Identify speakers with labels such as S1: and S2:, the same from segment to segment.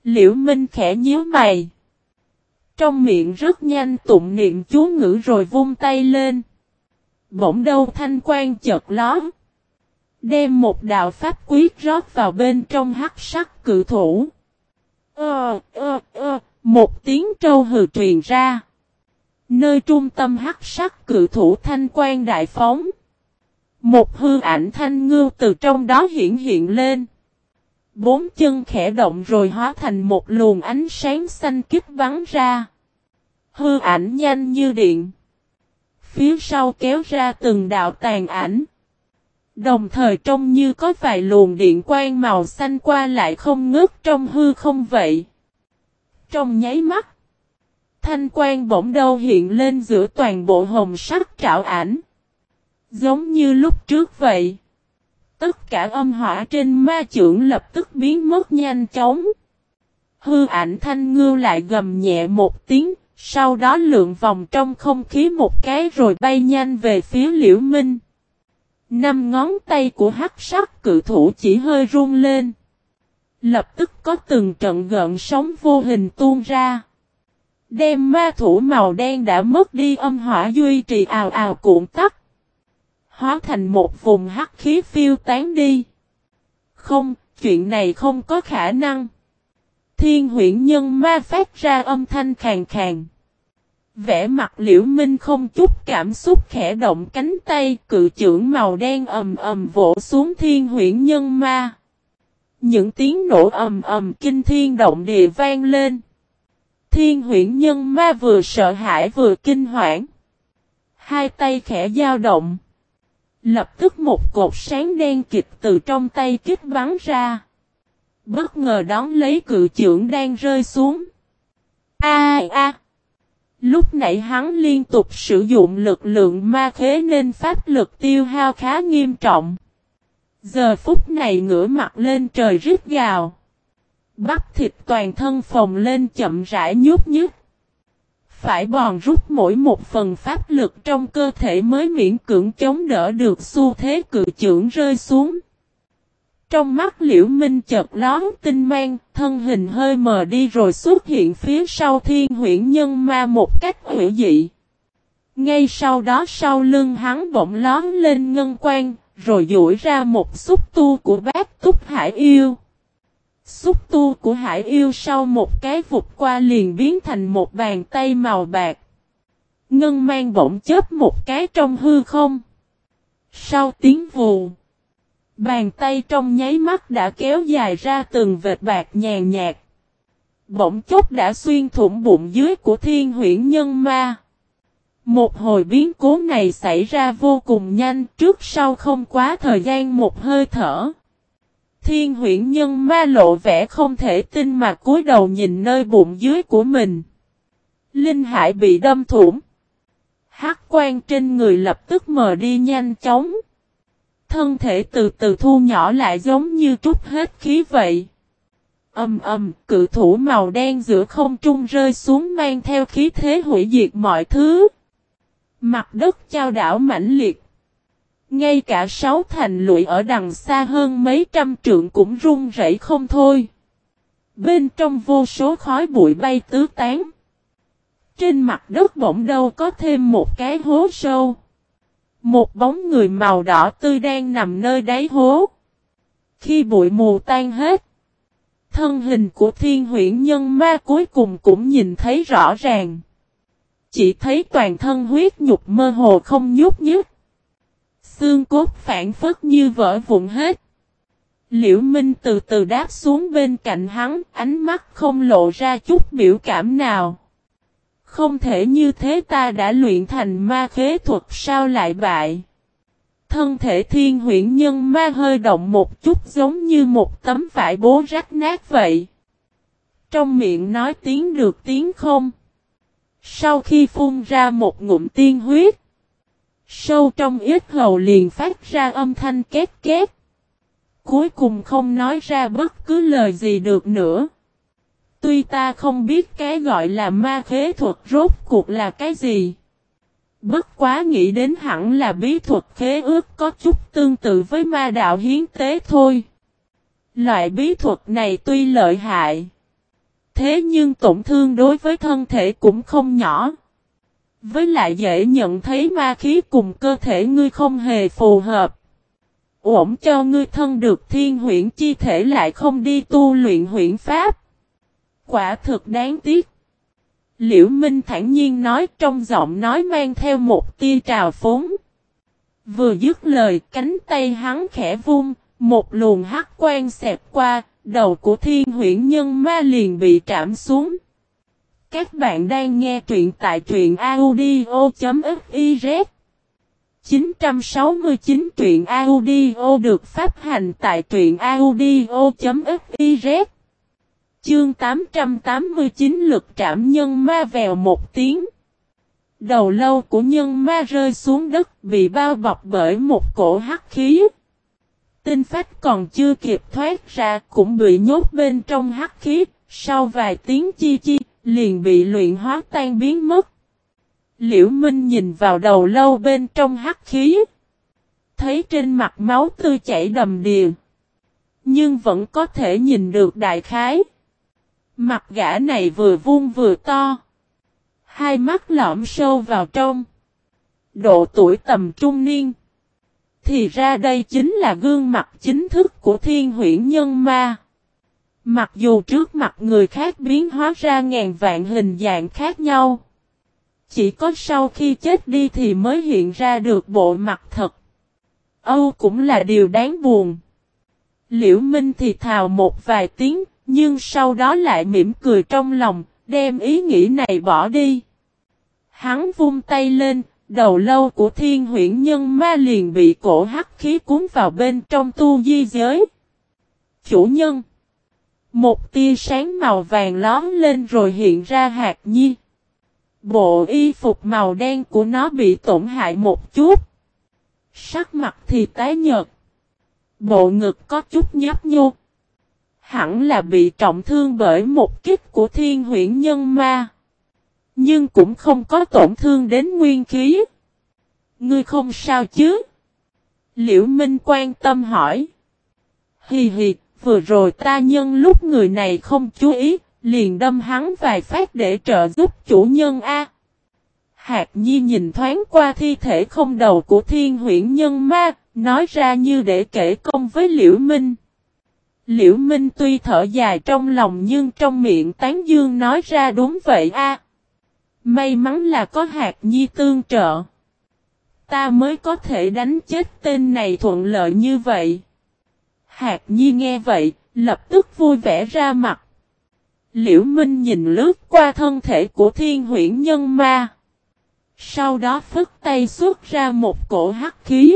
S1: Liễu Minh khẽ nhíu mày. Trong miệng rất nhanh tụng niệm chú ngữ rồi vung tay lên. Bỗng đâu thanh quang chợt lóe. Đem một đạo pháp quyết rót vào bên trong hắc sắc cự thủ. Một tiếng trâu hừ truyền ra. Nơi trung tâm hắc sắc cự thủ thanh quang đại phóng. Một hư ảnh thanh ngưu từ trong đó hiện lên. Bốn chân khẽ động rồi hóa thành một luồng ánh sáng xanh kích bắn ra. Hư ảnh nhanh như điện. Phía sau kéo ra từng đạo tàn ảnh. Đồng thời trông như có vài luồng điện quang màu xanh qua lại không ngớt trong hư không vậy. Trong nháy mắt, thanh quang bỗng đâu hiện lên giữa toàn bộ hồng sắc trảo ảnh. Giống như lúc trước vậy. Tất cả âm hỏa trên ma chưởng lập tức biến mất nhanh chóng. Hư ảnh thanh ngưu lại gầm nhẹ một tiếng, sau đó lượn vòng trong không khí một cái rồi bay nhanh về phía Liễu Minh. 5 ngón tay của hắc sắc cự thủ chỉ hơi run lên. Lập tức có từng trận gợn sóng vô hình tuôn ra. Đem ma thủ màu đen đã mất đi âm hỏa duy trì ào ào cuộn tắt. Hóa thành một vùng hắc khí phiêu tán đi. Không, chuyện này không có khả năng. Thiên huyễn nhân ma phát ra âm thanh khàn khàn. Vẻ mặt Liễu Minh không chút cảm xúc khẽ động cánh tay, cự chưởng màu đen ầm ầm vỗ xuống thiên huyễn nhân ma. Những tiếng nổ ầm ầm kinh thiên động địa vang lên. Thiên huyễn nhân ma vừa sợ hãi vừa kinh hoảng. Hai tay khẽ dao động. Lập tức một cột sáng đen kịt từ trong tay kích bắn ra. Bất ngờ đón lấy cự chưởng đang rơi xuống. Lúc nãy hắn liên tục sử dụng lực lượng ma khế nên pháp lực tiêu hao khá nghiêm trọng. Giờ phút này ngửa mặt lên trời rít gào. Bắp thịt toàn thân phồng lên chậm rãi nhúc nhích. Phải bòn rút mỗi một phần pháp lực trong cơ thể mới miễn cưỡng chống đỡ được xu thế cự chưởng rơi xuống. Trong mắt Liễu Minh chợt lóe tinh mang, thân hình hơi mờ đi rồi xuất hiện phía sau thiên huyễn nhân ma một cách hủy dị. Ngay sau đó sau lưng hắn bỗng lóe lên ngân quang, rồi duỗi ra một xúc tu của bát túc hải yêu. Xúc tu của hải yêu sau một cái vụt qua liền biến thành một bàn tay màu bạc. Ngân mang bỗng chớp một cái trong hư không. Sau tiếng vù, bàn tay trong nháy mắt đã kéo dài ra từng vệt bạc nhàn nhạt. Bỗng chốc đã xuyên thủng bụng dưới của thiên huyễn nhân ma. Một hồi biến cố này xảy ra vô cùng nhanh, trước sau không quá thời gian một hơi thở. Thiên huyễn nhân ma lộ vẻ không thể tin mà cúi đầu nhìn nơi bụng dưới của mình. Linh hải bị đâm thủng. Hắc quang trên người lập tức mờ đi nhanh chóng. Thân thể từ từ thu nhỏ lại giống như trút hết khí vậy. Cự thủ màu đen giữa không trung rơi xuống mang theo khí thế hủy diệt mọi thứ. Mặt đất chao đảo mãnh liệt. Ngay cả 6 thành lụi ở đằng xa hơn mấy trăm trượng cũng rung rẩy không thôi. Bên trong vô số khói bụi bay tứ tán. Trên mặt đất bỗng đâu có thêm một cái hố sâu. Một bóng người màu đỏ tươi đang nằm nơi đáy hố. Khi bụi mù tan hết, thân hình của thiên huyễn nhân ma cuối cùng cũng nhìn thấy rõ ràng. Chỉ thấy toàn thân huyết nhục mơ hồ không nhúc nhích. Xương cốt phản phất như vỡ vụn hết. Liễu Minh từ từ đáp xuống bên cạnh hắn, ánh mắt không lộ ra chút biểu cảm nào. Không thể như thế, ta đã luyện thành ma khế thuật sao lại bại. Thân thể thiên huyễn nhân ma hơi động một chút giống như một tấm vải bố rách nát vậy. Trong miệng nói tiếng được tiếng không. Sau khi phun ra một ngụm tiên huyết, sâu trong yết hầu liền phát ra âm thanh két két. Cuối cùng không nói ra bất cứ lời gì được nữa. Tuy ta không biết cái gọi là ma khế thuật rốt cuộc là cái gì. Bất quá nghĩ đến hẳn là bí thuật khế ước có chút tương tự với ma đạo hiến tế thôi. Loại bí thuật này tuy lợi hại, thế nhưng tổn thương đối với thân thể cũng không nhỏ. Với lại dễ nhận thấy ma khí cùng cơ thể ngươi không hề phù hợp. Ổn cho ngươi thân được thiên huyễn chi thể lại không đi tu luyện huyễn pháp. Quả thực đáng tiếc. Liễu Minh thản nhiên nói, trong giọng nói mang theo một tia trào phúng. Vừa dứt lời, cánh tay hắn khẽ vung, một luồng hắc quang xẹt qua, đầu của thiên huyễn nhân ma liền bị trảm xuống. Các bạn đang nghe truyện tại truyện audio.fiz 969 truyện audio được phát hành tại truyện audio.fiz. Chương 889 lực trảm nhân ma vèo một tiếng. Đầu lâu của nhân ma rơi xuống đất bị bao bọc bởi một cổ hắc khí. Tinh phách còn chưa kịp thoát ra cũng bị nhốt bên trong hắc khí, sau vài tiếng chi chi, liền bị luyện hóa tan biến mất. Liễu Minh nhìn vào đầu lâu bên trong hắc khí. Thấy trên mặt máu tươi chảy đầm đìa. Nhưng vẫn có thể nhìn được đại khái. Mặt gã này vừa vuông vừa to. Hai mắt lõm sâu vào trong. Độ tuổi tầm trung niên. Thì ra đây chính là gương mặt chính thức của thiên huyễn nhân ma. Mặc dù trước mặt người khác biến hóa ra ngàn vạn hình dạng khác nhau. Chỉ có sau khi chết đi thì mới hiện ra được bộ mặt thật. Âu cũng là điều đáng buồn. Liễu Minh thì thào một vài tiếng, nhưng sau đó lại mỉm cười trong lòng, đem ý nghĩ này bỏ đi. Hắn vung tay lên, đầu lâu của thiên huyễn nhân ma liền bị cổ hắc khí cuốn vào bên trong tu di giới. Chủ nhân. Một tia sáng màu vàng lóm lên rồi hiện ra Hạc Nhi. Bộ y phục màu đen của nó bị tổn hại một chút. Sắc mặt thì tái nhợt. Bộ ngực có chút nhấp nhô. Hẳn là bị trọng thương bởi một kích của thiên huyễn nhân ma. Nhưng cũng không có tổn thương đến nguyên khí. Ngươi không sao chứ? Liễu Minh quan tâm hỏi. Hì hì, vừa rồi ta nhân lúc người này không chú ý, liền đâm hắn vài phát để trợ giúp chủ nhân A. Hạc Nhi nhìn thoáng qua thi thể không đầu của thiên huyễn nhân ma, nói ra như để kể công với Liễu Minh. Liễu Minh tuy thở dài trong lòng nhưng trong miệng tán dương nói ra đúng vậy A. May mắn là có Hạc Nhi tương trợ. Ta mới có thể đánh chết tên này thuận lợi như vậy. Hạc Nhi nghe vậy, lập tức vui vẻ ra mặt. Liễu Minh nhìn lướt qua thân thể của thiên huyễn nhân ma. Sau đó phất tay xuất ra một cổ hắc khí.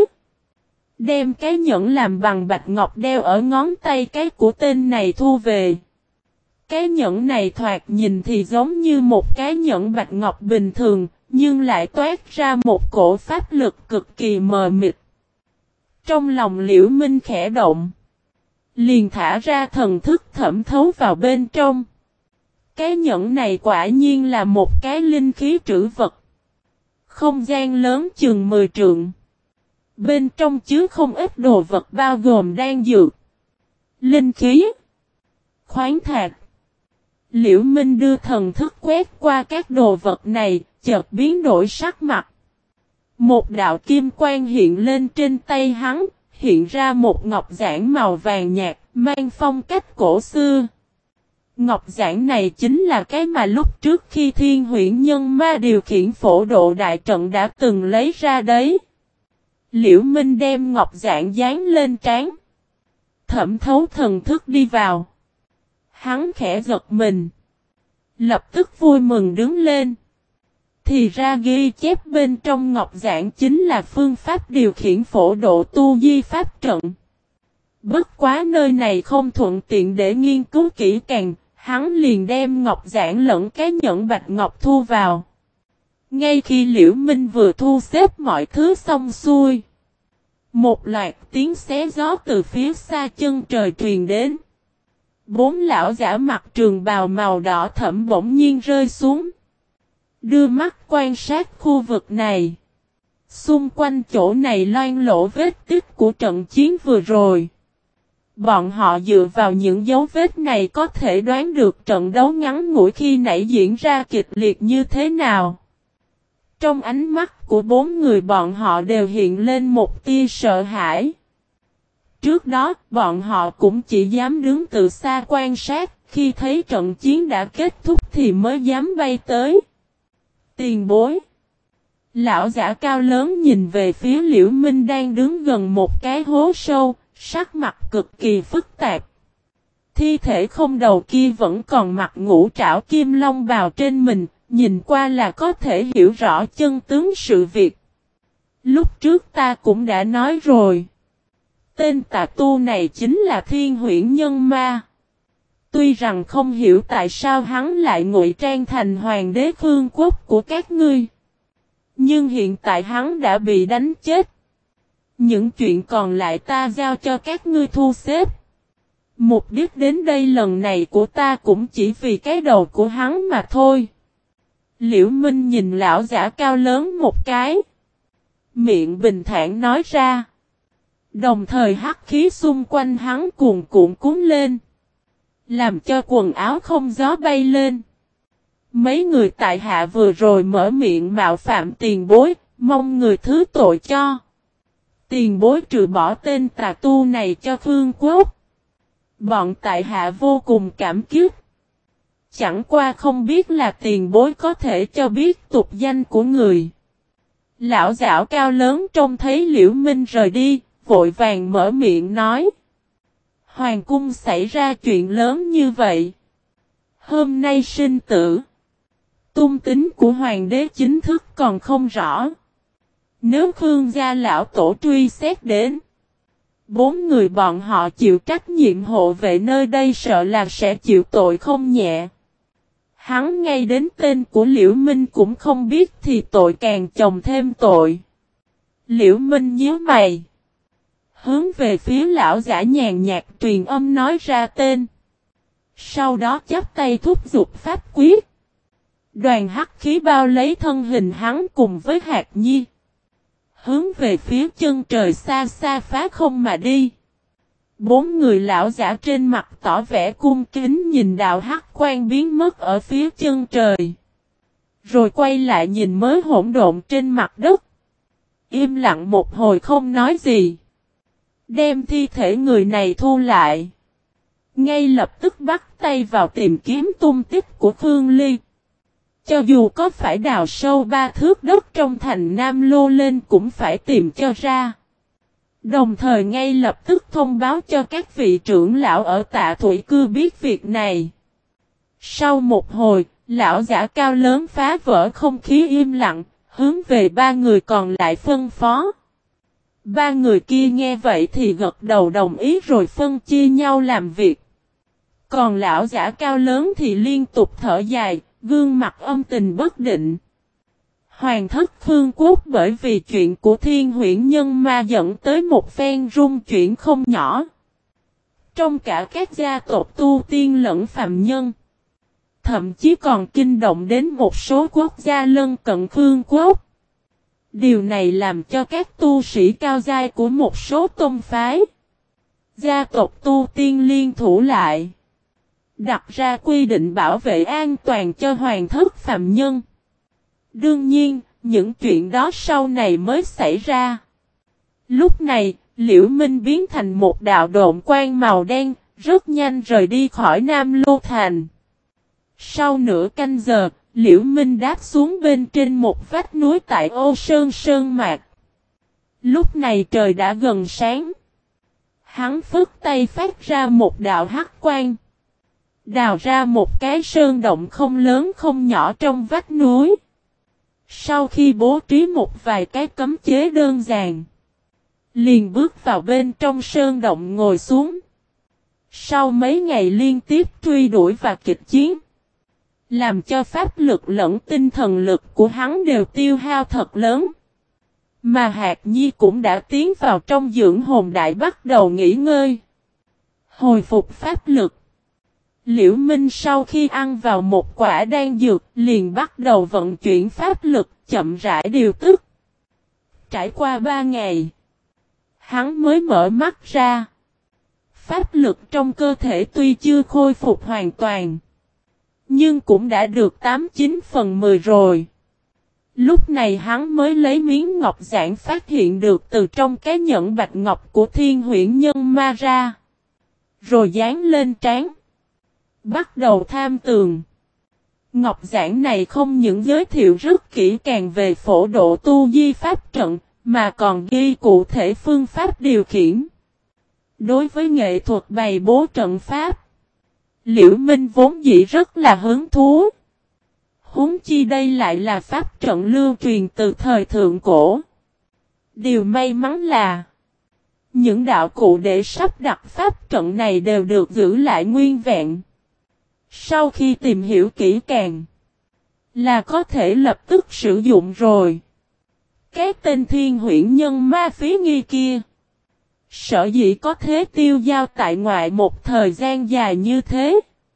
S1: Đem cái nhẫn làm bằng bạch ngọc đeo ở ngón tay cái của tên này thu về. Cái nhẫn này thoạt nhìn thì giống như một cái nhẫn bạch ngọc bình thường, nhưng lại toát ra một cổ pháp lực cực kỳ mờ mịt. Trong lòng Liễu Minh khẽ động. Liền thả ra thần thức thẩm thấu vào bên trong. Cái nhẫn này quả nhiên là một cái linh khí trữ vật. Không gian lớn chừng 10 trượng. Bên trong chứa không ít đồ vật bao gồm đan dược, linh khí, khoáng thạch. Liễu Minh đưa thần thức quét qua các đồ vật này, chợt biến đổi sắc mặt. Một đạo kim quang hiện lên trên tay hắn, hiện ra một ngọc giản màu vàng nhạt, mang phong cách cổ xưa. Ngọc giản này chính là cái mà lúc trước khi thiên huyễn nhân ma điều khiển phổ độ đại trận đã từng lấy ra đấy. Liễu Minh đem ngọc giản dán lên trán. Thẩm thấu thần thức đi vào. Hắn khẽ giật mình. Lập tức vui mừng đứng lên. Thì ra ghi chép bên trong ngọc giản chính là phương pháp điều khiển phổ độ tu di pháp trận. Bất quá nơi này không thuận tiện để nghiên cứu kỹ càng, hắn liền đem ngọc giản lẫn cái nhẫn bạch ngọc thu vào. Ngay khi Liễu Minh vừa thu xếp mọi thứ xong xuôi, một loạt tiếng xé gió từ phía xa chân trời truyền đến. 4 lão giả mặc trường bào màu đỏ thẫm bỗng nhiên rơi xuống. Đưa mắt quan sát khu vực này. Xung quanh chỗ này loang lổ vết tích của trận chiến vừa rồi. Bọn họ dựa vào những dấu vết này có thể đoán được trận đấu ngắn ngủi khi nãy diễn ra kịch liệt như thế nào. Trong ánh mắt của bốn người bọn họ đều hiện lên một tia sợ hãi. Trước đó, bọn họ cũng chỉ dám đứng từ xa quan sát, khi thấy trận chiến đã kết thúc thì mới dám bay tới. Tiền bối. Lão giả cao lớn nhìn về phía Liễu Minh đang đứng gần một cái hố sâu, sắc mặt cực kỳ phức tạp. Thi thể không đầu kia vẫn còn mặc ngũ trảo kim long bào trên mình, nhìn qua là có thể hiểu rõ chân tướng sự việc. Lúc trước ta cũng đã nói rồi. Tên tà tu này chính là Thiên Huyễn Nhân Ma. Tuy rằng không hiểu tại sao hắn lại ngụy trang thành hoàng đế Khương quốc của các ngươi. Nhưng hiện tại hắn đã bị đánh chết. Những chuyện còn lại ta giao cho các ngươi thu xếp. Mục đích đến đây lần này của ta cũng chỉ vì cái đầu của hắn mà thôi. Liễu Minh nhìn lão giả cao lớn một cái. Miệng bình thản nói ra. Đồng thời hắc khí xung quanh hắn cuồn cuộn cuốn lên. Làm cho quần áo không gió bay lên. Mấy người tại hạ vừa rồi mở miệng mạo phạm tiền bối, mong người thứ tội cho. Tiền bối trừ bỏ tên tà tu này cho Khương quốc. Bọn tại hạ vô cùng cảm kích. Chẳng qua không biết là tiền bối có thể cho biết tục danh của người. Lão giảo cao lớn trông thấy Liễu Minh rời đi, vội vàng mở miệng nói. Hoàng cung xảy ra chuyện lớn như vậy. Hôm nay sinh tử. Tung tính của hoàng đế chính thức còn không rõ. Nếu Khương gia lão tổ truy xét đến. 4 người bọn họ chịu trách nhiệm hộ vệ nơi đây sợ là sẽ chịu tội không nhẹ. Hắn ngay đến tên của Liễu Minh cũng không biết thì tội càng chồng thêm tội. Liễu Minh nhíu mày. Hướng về phía lão giả nhàn nhạt truyền âm nói ra tên. Sau đó chắp tay thúc giục pháp quyết. Đoàn hắc khí bao lấy thân hình hắn cùng với Hạc Nhi. Hướng về phía chân trời xa xa phá không mà đi. 4 người lão giả trên mặt tỏ vẻ cung kính nhìn đạo hắc quang biến mất ở phía chân trời. Rồi quay lại nhìn mới hỗn độn trên mặt đất. Im lặng một hồi không nói gì. Đem thi thể người này thu lại. Ngay lập tức bắt tay vào tìm kiếm tung tích của Khương Ly. Cho dù có phải đào sâu 3 thước đất trong thành Nam Lô lên cũng phải tìm cho ra. Đồng thời ngay lập tức thông báo cho các vị trưởng lão ở Tạ Thủy Cư biết việc này. Sau một hồi, lão giả cao lớn phá vỡ không khí im lặng, hướng về 3 người còn lại phân phó. 3 người kia nghe vậy thì gật đầu đồng ý rồi phân chia nhau làm việc. Còn lão giả cao lớn thì liên tục thở dài, gương mặt âm tình bất định. Hoàng thất Khương quốc bởi vì chuyện của Thiên Huyễn Nhân Ma dẫn tới một phen rung chuyển không nhỏ. Trong cả các gia tộc tu tiên lẫn phàm nhân. Thậm chí còn kinh động đến một số quốc gia lân cận Khương quốc. Điều này làm cho các tu sĩ cao giai của một số tôn phái. Gia tộc tu tiên liên thủ lại. Đặt ra quy định bảo vệ an toàn cho hoàng thất phàm nhân. Đương nhiên, những chuyện đó sau này mới xảy ra. Lúc này, Liễu Minh biến thành một đạo độn quang màu đen, rất nhanh rời đi khỏi Nam Lô Thành. Sau nửa canh giờ, Liễu Minh đáp xuống bên trên một vách núi tại Ô Sơn Sơn Mạc. Lúc này trời đã gần sáng. Hắn phất tay phát ra một đạo hắc quang. Đào ra một cái sơn động không lớn không nhỏ trong vách núi. Sau khi bố trí một vài cái cấm chế đơn giản, liền bước vào bên trong sơn động ngồi xuống. Sau mấy ngày liên tiếp truy đuổi và kịch chiến, làm cho pháp lực lẫn tinh thần lực của hắn đều tiêu hao thật lớn. Mà Hạc Nhi cũng đã tiến vào trong dưỡng hồn đại bắt đầu nghỉ ngơi, hồi phục pháp lực. Liễu Minh sau khi ăn vào một quả đan dược, liền bắt đầu vận chuyển pháp lực, chậm rãi điều tức. Trải qua 3 ngày, hắn mới mở mắt ra. Pháp lực trong cơ thể tuy chưa khôi phục hoàn toàn, nhưng cũng đã được 89 phần 10 rồi. Lúc này hắn mới lấy miếng ngọc giản phát hiện được từ trong cái nhẫn bạch ngọc của Thiên Huyễn Nhân Ma ra. Rồi dán lên trán. Bắt đầu tham tường. Ngọc giản này không những giới thiệu rất kỹ càng về phổ độ tu di pháp trận, mà còn ghi cụ thể phương pháp điều khiển. Đối với nghệ thuật bày bố trận pháp, Liễu Minh vốn dĩ rất là hứng thú. Huống chi đây lại là pháp trận lưu truyền từ thời thượng cổ. Điều may mắn là những đạo cụ để sắp đặt pháp trận này đều được giữ lại nguyên vẹn. Sau khi tìm hiểu kỹ càng, là có thể lập tức sử dụng rồi. Cái tên Thiên Huyễn Nhân Ma Phí Nghi kia, sở dĩ có thế tiêu giao tại ngoại một thời gian dài như thế,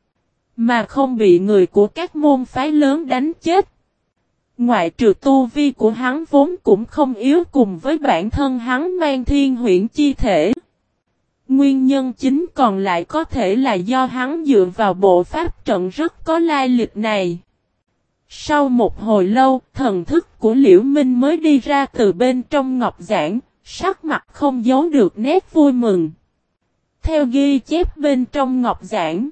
S1: mà không bị người của các môn phái lớn đánh chết. Ngoại trừ tu vi của hắn vốn cũng không yếu cùng với bản thân hắn mang thiên huyễn chi thể. Nguyên nhân chính còn lại có thể là do hắn dựa vào bộ pháp trận rất có lai lịch này. Sau một hồi lâu, thần thức của Liễu Minh mới đi ra từ bên trong ngọc giản, sắc mặt không giấu được nét vui mừng. Theo ghi chép bên trong ngọc giản,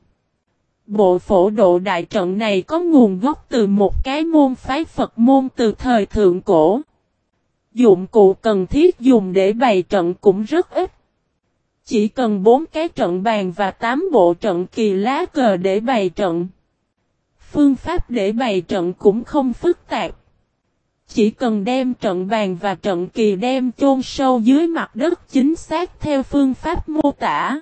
S1: bộ phổ độ đại trận này có nguồn gốc từ một cái môn phái Phật môn từ thời thượng cổ. Dụng cụ cần thiết dùng để bày trận cũng rất ít. Chỉ cần 4 cái trận bàn và 8 bộ trận kỳ lá cờ để bày trận. Phương pháp để bày trận cũng không phức tạp. Chỉ cần đem trận bàn và trận kỳ đem chôn sâu dưới mặt đất chính xác theo phương pháp mô tả.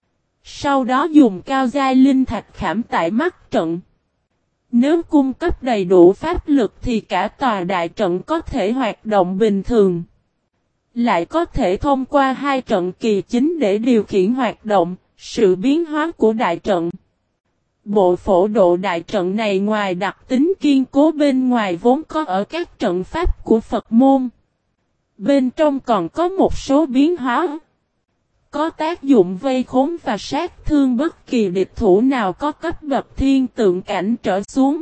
S1: Sau đó dùng cao giai linh thạch khảm tại mắt trận. Nếu cung cấp đầy đủ pháp lực thì cả tòa đại trận có thể hoạt động bình thường. Lại có thể thông qua 2 trận kỳ chính để điều khiển hoạt động, sự biến hóa của đại trận. Bộ phổ độ đại trận này ngoài đặc tính kiên cố bên ngoài vốn có ở các trận pháp của Phật môn. Bên trong còn có một số biến hóa. Có tác dụng vây khốn và sát thương bất kỳ địch thủ nào có cấp bậc thiên tượng cảnh trở xuống.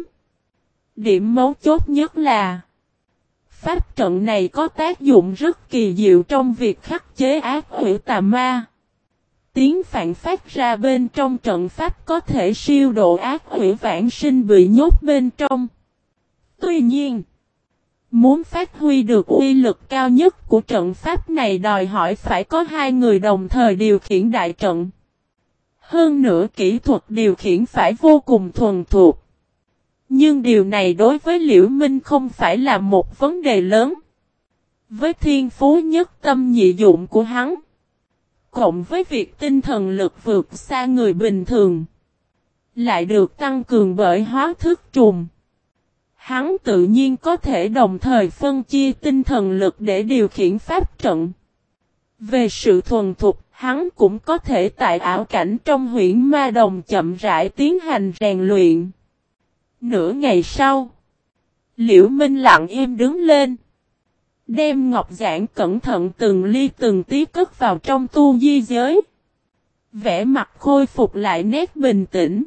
S1: Điểm mấu chốt nhất là pháp trận này có tác dụng rất kỳ diệu trong việc khắc chế ác quỷ tà ma. Tiếng phản phát ra bên trong trận pháp có thể siêu độ ác quỷ vãng sinh bị nhốt bên trong. Tuy nhiên, muốn phát huy được uy lực cao nhất của trận pháp này đòi hỏi phải có 2 người đồng thời điều khiển đại trận. Hơn nữa kỹ thuật điều khiển phải vô cùng thuần thuộc. Nhưng điều này đối với Liễu Minh không phải là một vấn đề lớn. Với thiên phú nhất tâm nhị dụng của hắn, cộng với việc tinh thần lực vượt xa người bình thường, lại được tăng cường bởi hóa thức trùng. Hắn tự nhiên có thể đồng thời phân chia tinh thần lực để điều khiển pháp trận. Về sự thuần thục, hắn cũng có thể tại ảo cảnh trong huyễn ma đồng chậm rãi tiến hành rèn luyện. Nửa ngày sau, Liễu Minh lặng im đứng lên, đem ngọc giản cẩn thận từng ly từng tí cất vào trong tu di giới. Vẻ mặt khôi phục lại nét bình tĩnh.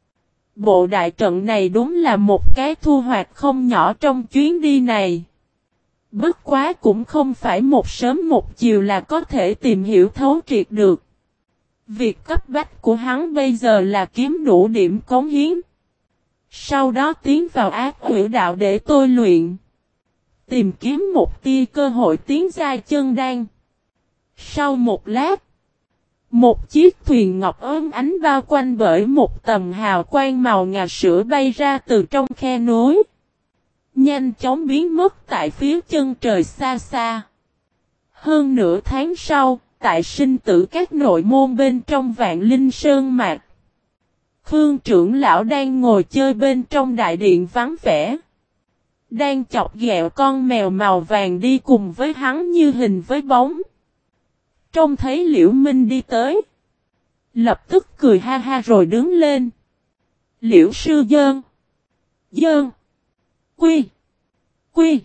S1: Bộ đại trận này đúng là một cái thu hoạch không nhỏ trong chuyến đi này. Bất quá cũng không phải một sớm một chiều là có thể tìm hiểu thấu triệt được. Việc cấp bách của hắn bây giờ là kiếm đủ điểm cống hiến. Sau đó tiến vào ác quỷ đạo để tôi luyện. Tìm kiếm một tia cơ hội tiến giai chân đan. Sau một lát, một chiếc thuyền ngọc ốm ánh bao quanh bởi một tầm hào quang màu ngà sữa bay ra từ trong khe núi. Nhanh chóng biến mất tại phía chân trời xa xa. Hơn nửa tháng sau, tại sinh tử các nội môn bên trong Vạn Linh Sơn Mạc, Khương trưởng lão đang ngồi chơi bên trong đại điện vắng vẻ. Đang chọc ghẹo con mèo màu vàng đi cùng với hắn như hình với bóng. Trông thấy Liễu Minh đi tới, lập tức cười ha ha rồi đứng lên. Liễu sư dơn. Dơn. Quy. Quy.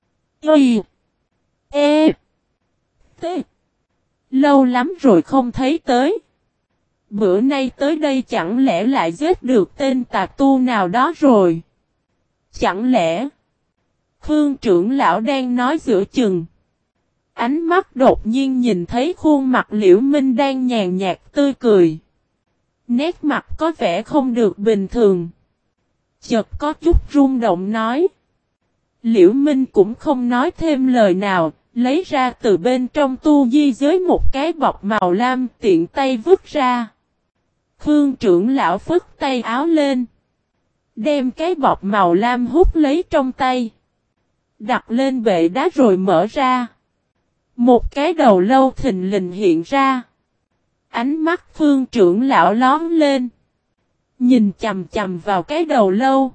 S1: Y. E. T. Lâu lắm rồi không thấy tới. Bữa nay tới đây chẳng lẽ lại giết được tên tà tu nào đó rồi? Chẳng lẽ Khương trưởng lão đang nói giữa chừng? Ánh mắt đột nhiên nhìn thấy khuôn mặt Liễu Minh đang nhàn nhạt tươi cười. Nét mặt có vẻ không được bình thường. Chợt có chút rung động nói. Liễu Minh cũng không nói thêm lời nào, lấy ra từ bên trong tu di giới một cái bọc màu lam tiện tay vứt ra. Khương trưởng lão phất tay áo lên. Đem cái bọc màu lam hút lấy trong tay. Đặt lên bệ đá rồi mở ra. Một cái đầu lâu thình lình hiện ra. Ánh mắt Khương trưởng lão lóm lên. Nhìn chầm chầm vào cái đầu lâu.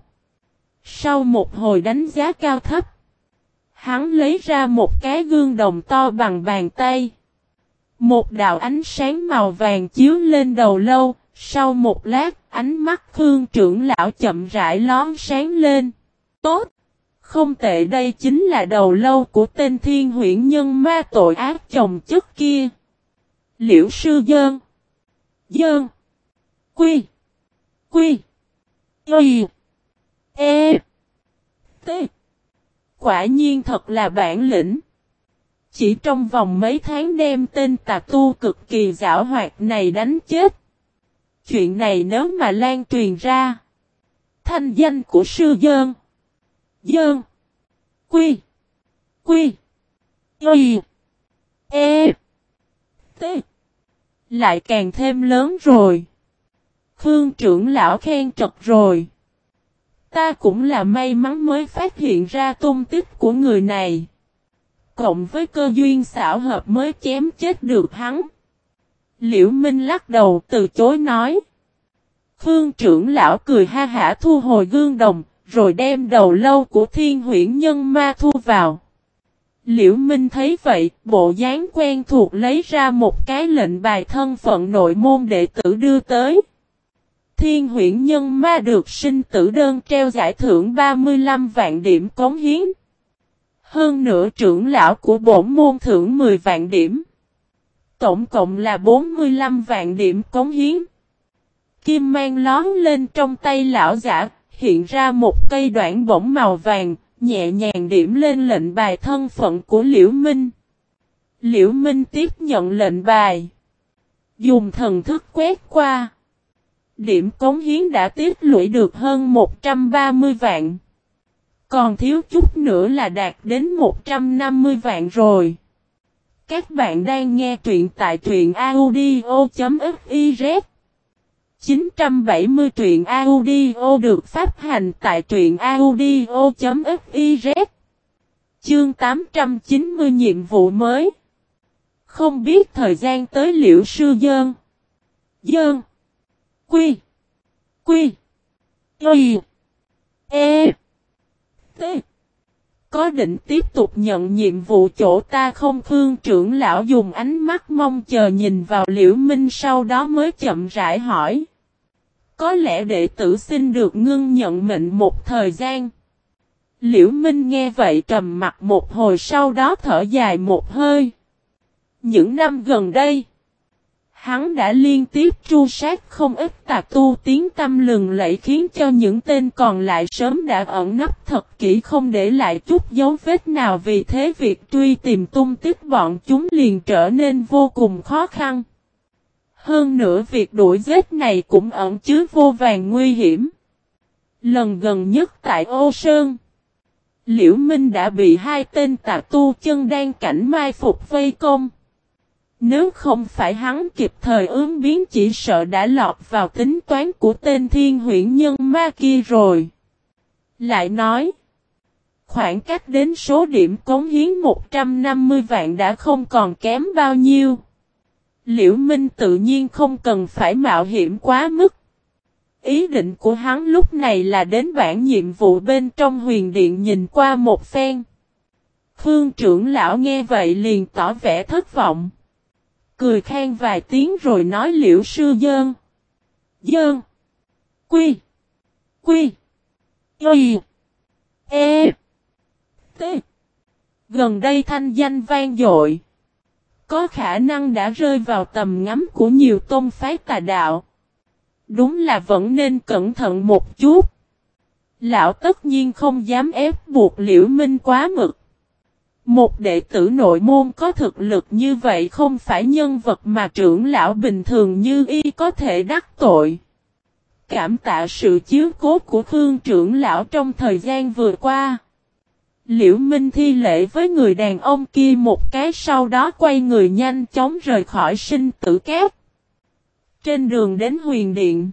S1: Sau một hồi đánh giá cao thấp. Hắn lấy ra một cái gương đồng to bằng bàn tay. Một đạo ánh sáng màu vàng chiếu lên đầu lâu. Sau một lát, ánh mắt Khương trưởng lão chậm rãi lóm sáng lên. Tốt! Không tệ, đây chính là đầu lâu của tên thiên huyễn nhân ma tội ác chồng chất kia. Liễu sư dơn. Dơn. Quy. Quy. Y. E. T. Quả nhiên thật là bản lĩnh. Chỉ trong vòng mấy tháng đem tên tà tu cực kỳ giảo hoạt này đánh chết. Chuyện này nếu mà lan truyền ra. Thanh danh của sư dơn. Dơn. Quy. Quy. Y. E. T. Lại càng thêm lớn rồi. Khương trưởng lão khen trật rồi. Ta cũng là may mắn mới phát hiện ra tung tích của người này. Cộng với cơ duyên xảo hợp mới chém chết được hắn. Liễu Minh lắc đầu từ chối nói. Khương trưởng lão cười ha hả thu hồi gương đồng, rồi đem đầu lâu của thiên huyễn nhân ma thu vào. Liễu Minh thấy vậy, bộ dáng quen thuộc lấy ra một cái lệnh bài thân phận nội môn đệ tử đưa tới. Thiên huyễn nhân ma được sinh tử đơn treo giải thưởng 35 vạn điểm cống hiến. Hơn nữa trưởng lão của bổn môn thưởng 10 vạn điểm. Tổng cộng là 45 vạn điểm cống hiến. Kim mang lón lên trong tay lão giả, hiện ra một cây đoạn bổng màu vàng, nhẹ nhàng điểm lên lệnh bài thân phận của Liễu Minh. Liễu Minh tiếp nhận lệnh bài. Dùng thần thức quét qua. Điểm cống hiến đã tiết lũy được hơn 130 vạn. Còn thiếu chút nữa là đạt đến 150 vạn rồi. Các bạn đang nghe truyện tại truyện audio.fiz 970 truyện audio được phát hành tại truyện audio.fiz. Chương 890 nhiệm vụ mới. Không biết thời gian tới Liễu sư dơn. Dơn. Quy. Quy. Y. E. T. Có định tiếp tục nhận nhiệm vụ chỗ ta không? Khương trưởng lão dùng ánh mắt mong chờ nhìn vào Liễu Minh, sau đó mới chậm rãi hỏi. Có lẽ đệ tử xin được ngưng nhận mệnh một thời gian. Liễu Minh nghe vậy trầm mặt một hồi, sau đó thở dài một hơi. Những năm gần đây, hắn đã liên tiếp tru sát không ít tà tu tiếng tăm lừng lẫy, khiến cho những tên còn lại sớm đã ẩn nấp thật kỹ, không để lại chút dấu vết nào. Vì thế việc truy tìm tung tích bọn chúng liền trở nên vô cùng khó khăn. Hơn nữa việc đuổi giết này cũng ẩn chứa vô vàn nguy hiểm. Lần gần nhất tại Ô Sơn, Liễu Minh đã bị hai tên tà tu chân đan cảnh mai phục vây công. Nếu không phải hắn kịp thời ứng biến, chỉ sợ đã lọt vào tính toán của tên thiên huyễn nhân ma kia rồi. Lại nói, khoảng cách đến số điểm cống hiến 150 vạn đã không còn kém bao nhiêu. Liễu Minh tự nhiên không cần phải mạo hiểm quá mức. Ý định của hắn lúc này là đến bản nhiệm vụ bên trong huyền điện nhìn qua một phen. Khương trưởng lão nghe vậy liền tỏ vẻ thất vọng. Cười khan vài tiếng rồi nói Liễu sư dơn. Dơn. Quy. Quy. Y. E. T. Gần đây thanh danh vang dội. có khả năng đã rơi vào tầm ngắm của nhiều tôn phái tà đạo. Đúng là vẫn nên cẩn thận một chút. Lão tất nhiên không dám ép buộc Liễu Minh quá mực. Một đệ tử nội môn có thực lực như vậy không phải nhân vật mà trưởng lão bình thường như y có thể đắc tội. Cảm tạ sự chiếu cố của Khương trưởng lão trong thời gian vừa qua. Liễu Minh thi lễ với người đàn ông kia một cái, sau đó quay người nhanh chóng rời khỏi sinh tử cát. Trên đường đến huyền điện,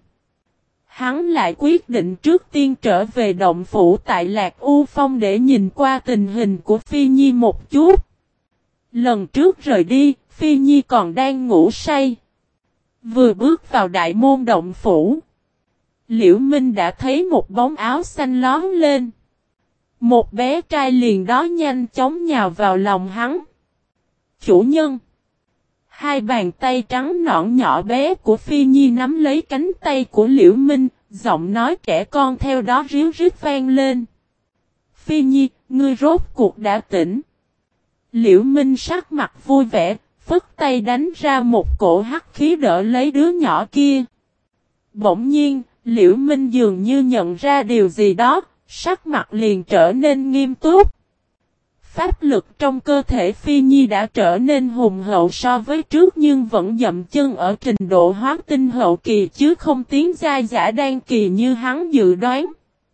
S1: hắn lại quyết định trước tiên trở về động phủ tại Lạc U Phong để nhìn qua tình hình của Phi Nhi một chút. Lần trước rời đi, Phi Nhi còn đang ngủ say. Vừa bước vào đại môn động phủ, Liễu Minh đã thấy một bóng áo xanh lóm lên. Một bé trai liền đó nhanh chóng nhào vào lòng hắn. Chủ nhân. Hai bàn tay trắng nõn nhỏ bé của Phi Nhi nắm lấy cánh tay của Liễu Minh, giọng nói trẻ con theo đó ríu rít vang lên. Phi Nhi, ngươi rốt cuộc đã tỉnh. Liễu Minh sắc mặt vui vẻ, phất tay đánh ra một cổ hắc khí đỡ lấy đứa nhỏ kia. Bỗng nhiên, Liễu Minh dường như nhận ra điều gì đó, sắc mặt liền trở nên nghiêm túc. Pháp lực trong cơ thể Phi Nhi đã trở nên hùng hậu so với trước nhưng vẫn dậm chân ở trình độ hóa tinh hậu kỳ chứ không tiến giai giả đan kỳ như hắn dự đoán.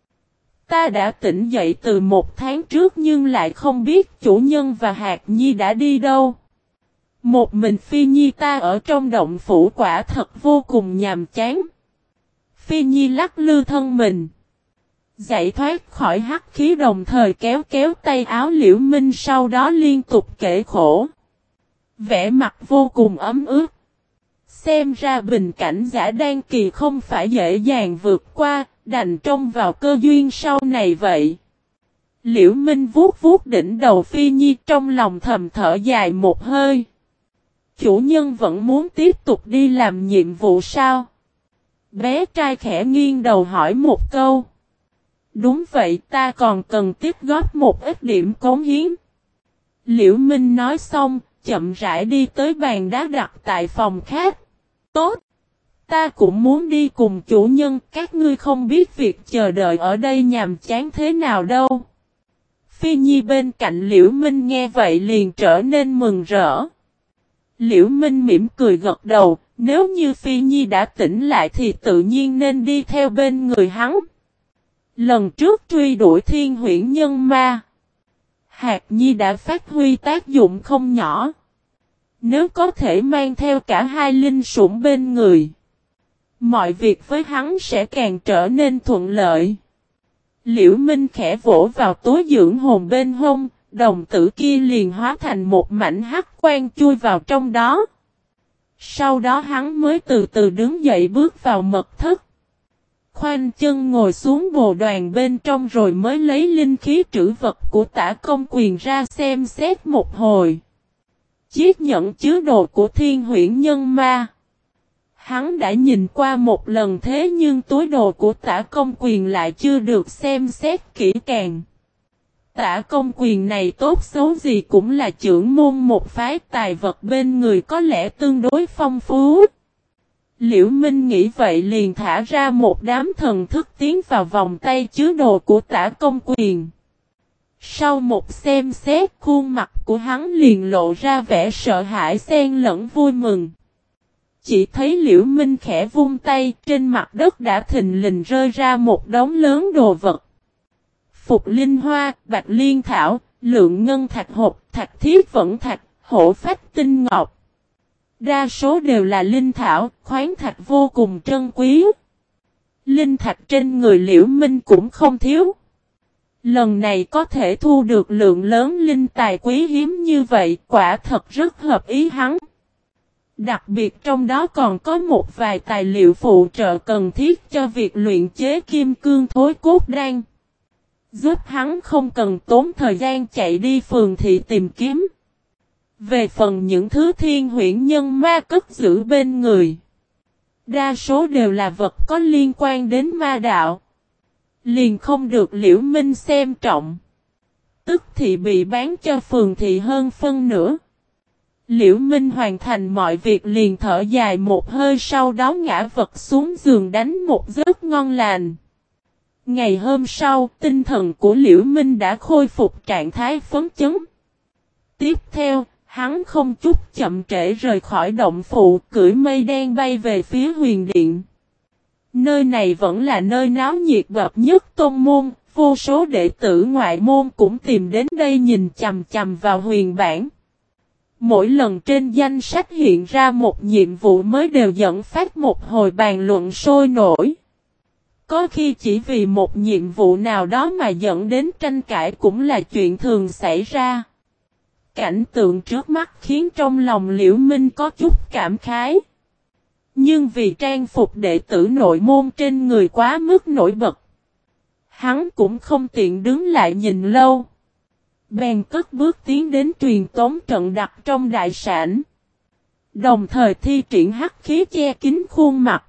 S1: Ta đã tỉnh dậy từ 1 tháng trước nhưng lại không biết chủ nhân và Hạt Nhi đã đi đâu. Một mình Phi Nhi ta ở trong động phủ quả thật vô cùng nhàm chán. Phi Nhi lắc lư thân mình, giải thoát khỏi hắc khí đồng thời kéo kéo tay áo Liễu Minh, sau đó liên tục kể khổ. Vẻ mặt vô cùng ấm ướt. Xem ra bình cảnh giả đan kỳ không phải dễ dàng vượt qua, đành trông vào cơ duyên sau này vậy. Liễu Minh vuốt vuốt đỉnh đầu Phi Nhi, trong lòng thầm thở dài một hơi. Chủ nhân vẫn muốn tiếp tục đi làm nhiệm vụ sao? Bé trai khẽ nghiêng đầu hỏi một câu. Đúng vậy, ta còn cần tích góp một ít điểm cống hiến. Liễu Minh nói xong, chậm rãi đi tới bàn đá đặt tại phòng khác. Tốt! Ta cũng muốn đi cùng chủ nhân, các ngươi không biết việc chờ đợi ở đây nhàm chán thế nào đâu. Phi Nhi bên cạnh Liễu Minh nghe vậy liền trở nên mừng rỡ. Liễu Minh mỉm cười gật đầu, nếu như Phi Nhi đã tỉnh lại thì tự nhiên nên đi theo bên người hắn. Lần trước truy đuổi Thiên Huyễn Nhân Ma, Hạt Nhi đã phát huy tác dụng không nhỏ. Nếu có thể mang theo cả hai linh sủng bên người, mọi việc với hắn sẽ càng trở nên thuận lợi. Liễu Minh khẽ vỗ vào túi dưỡng hồn bên hông, đồng tử kia liền hóa thành một mảnh hắc quang chui vào trong đó. Sau đó hắn mới từ từ đứng dậy bước vào mật thất. Khoanh chân ngồi xuống bồ đoàn bên trong rồi mới lấy linh khí trữ vật của Tả Công Quyền ra xem xét một hồi. Chiếc nhẫn chứa đồ của Thiên Huyễn Nhân Ma, hắn đã nhìn qua một lần thế nhưng túi đồ của Tả Công Quyền lại chưa được xem xét kỹ càng. Tả Công Quyền này tốt xấu gì cũng là trưởng môn một phái, tài vật bên người có lẽ tương đối phong phú. Liễu Minh nghĩ vậy liền thả ra một đám thần thức tiến vào vòng tay chứa đồ của Tả Công Quyền. Sau một xem xét, khuôn mặt của hắn liền lộ ra vẻ sợ hãi xen lẫn vui mừng. Chỉ thấy Liễu Minh khẽ vung tay, trên mặt đất đã thình lình rơi ra một đống lớn đồ vật. Phục linh hoa, bạch liên thảo, lượng ngân thạch hộp, thạch thiết vẫn thạch, hổ phách tinh ngọc. Đa số đều là linh thảo, khoáng thạch vô cùng trân quý. Linh thạch trên người Liễu Minh cũng không thiếu. Lần này có thể thu được lượng lớn linh tài quý hiếm như vậy, quả thật rất hợp ý hắn. Đặc biệt trong đó còn có một vài tài liệu phụ trợ cần thiết cho việc luyện chế kim cương thối cốt đan, giúp hắn không cần tốn thời gian chạy đi phường thị tìm kiếm. Về phần những thứ Thiên Huyễn Nhân Ma cất giữ bên người, đa số đều là vật có liên quan đến ma đạo, liền không được Liễu Minh xem trọng, tức thì bị bán cho phường thị hơn phân nửa. Liễu Minh hoàn thành mọi việc liền thở dài một hơi, sau đó ngã vật xuống giường đánh một giấc ngon lành. Ngày hôm sau, tinh thần của Liễu Minh đã khôi phục trạng thái phấn chấn. Tiếp theo, hắn không chút chậm trễ rời khỏi động phủ, cưỡi mây đen bay về phía huyền điện. Nơi này vẫn là nơi náo nhiệt bậc nhất tôn môn, vô số đệ tử ngoại môn cũng tìm đến đây nhìn chằm chằm vào huyền bản. Mỗi lần trên danh sách hiện ra một nhiệm vụ mới đều dẫn phát một hồi bàn luận sôi nổi. Có khi chỉ vì một nhiệm vụ nào đó mà dẫn đến tranh cãi cũng là chuyện thường xảy ra. Cảnh tượng trước mắt khiến trong lòng Liễu Minh có chút cảm khái. Nhưng vì trang phục đệ tử nội môn trên người quá mức nổi bật, hắn cũng không tiện đứng lại nhìn lâu. Bèn cất bước tiến đến truyền tống trận đặt trong đại sảnh. Đồng thời thi triển hắc khí che kín khuôn mặt.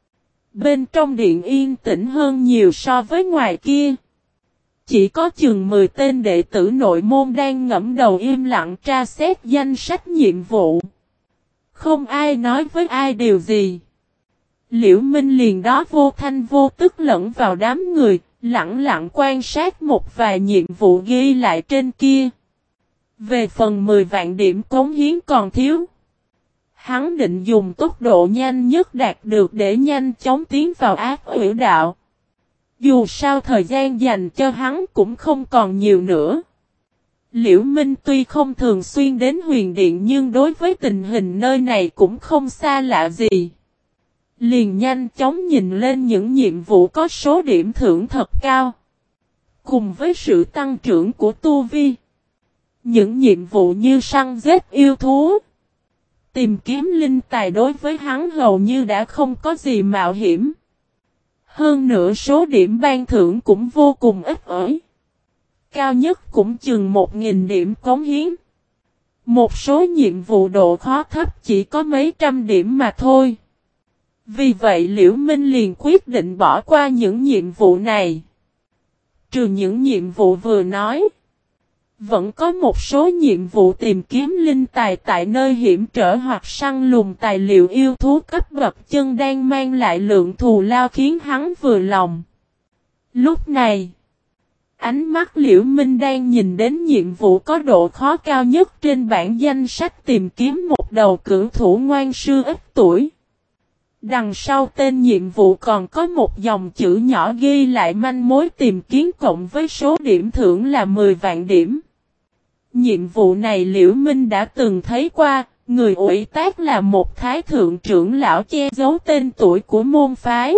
S1: Bên trong điện yên tĩnh hơn nhiều so với ngoài kia. Chỉ có chừng 10 tên đệ tử nội môn đang ngẫm đầu im lặng tra xét danh sách nhiệm vụ. Không ai nói với ai điều gì. Liễu Minh liền đó vô thanh vô tức lẫn vào đám người, lặng lặng quan sát một vài nhiệm vụ ghi lại trên kia. Về phần 10 vạn điểm cống hiến còn thiếu, hắn định dùng tốc độ nhanh nhất đạt được để nhanh chóng tiến vào ác ủy đạo. Dù sao thời gian dành cho hắn cũng không còn nhiều nữa. Liễu Minh tuy không thường xuyên đến huyền điện nhưng đối với tình hình nơi này cũng không xa lạ gì. Liền nhanh chóng nhìn lên những nhiệm vụ có số điểm thưởng thật cao. Cùng với sự tăng trưởng của tu vi, những nhiệm vụ như săn giết yêu thú, tìm kiếm linh tài đối với hắn hầu như đã không có gì mạo hiểm. Hơn nữa số điểm ban thưởng cũng vô cùng ít ỏi. Cao nhất cũng chừng 1000 điểm cống hiến. Một số nhiệm vụ độ khó thấp chỉ có mấy trăm điểm mà thôi. Vì vậy Liễu Minh liền quyết định bỏ qua những nhiệm vụ này. Trừ những nhiệm vụ vừa nói, vẫn có một số nhiệm vụ tìm kiếm linh tài tại nơi hiểm trở hoặc săn lùng tài liệu yêu thú cấp bậc chân đang mang lại lượng thù lao khiến hắn vừa lòng. Lúc này, ánh mắt Liễu Minh đang nhìn đến nhiệm vụ có độ khó cao nhất trên bảng danh sách tìm kiếm một đầu cửu thủ ngoan sư ít tuổi. Đằng sau tên nhiệm vụ còn có một dòng chữ nhỏ ghi lại manh mối tìm kiếm cộng với số điểm thưởng là 10 vạn điểm. Nhiệm vụ này Liễu Minh đã từng thấy qua, người ủy tác là một thái thượng trưởng lão che giấu tên tuổi của môn phái.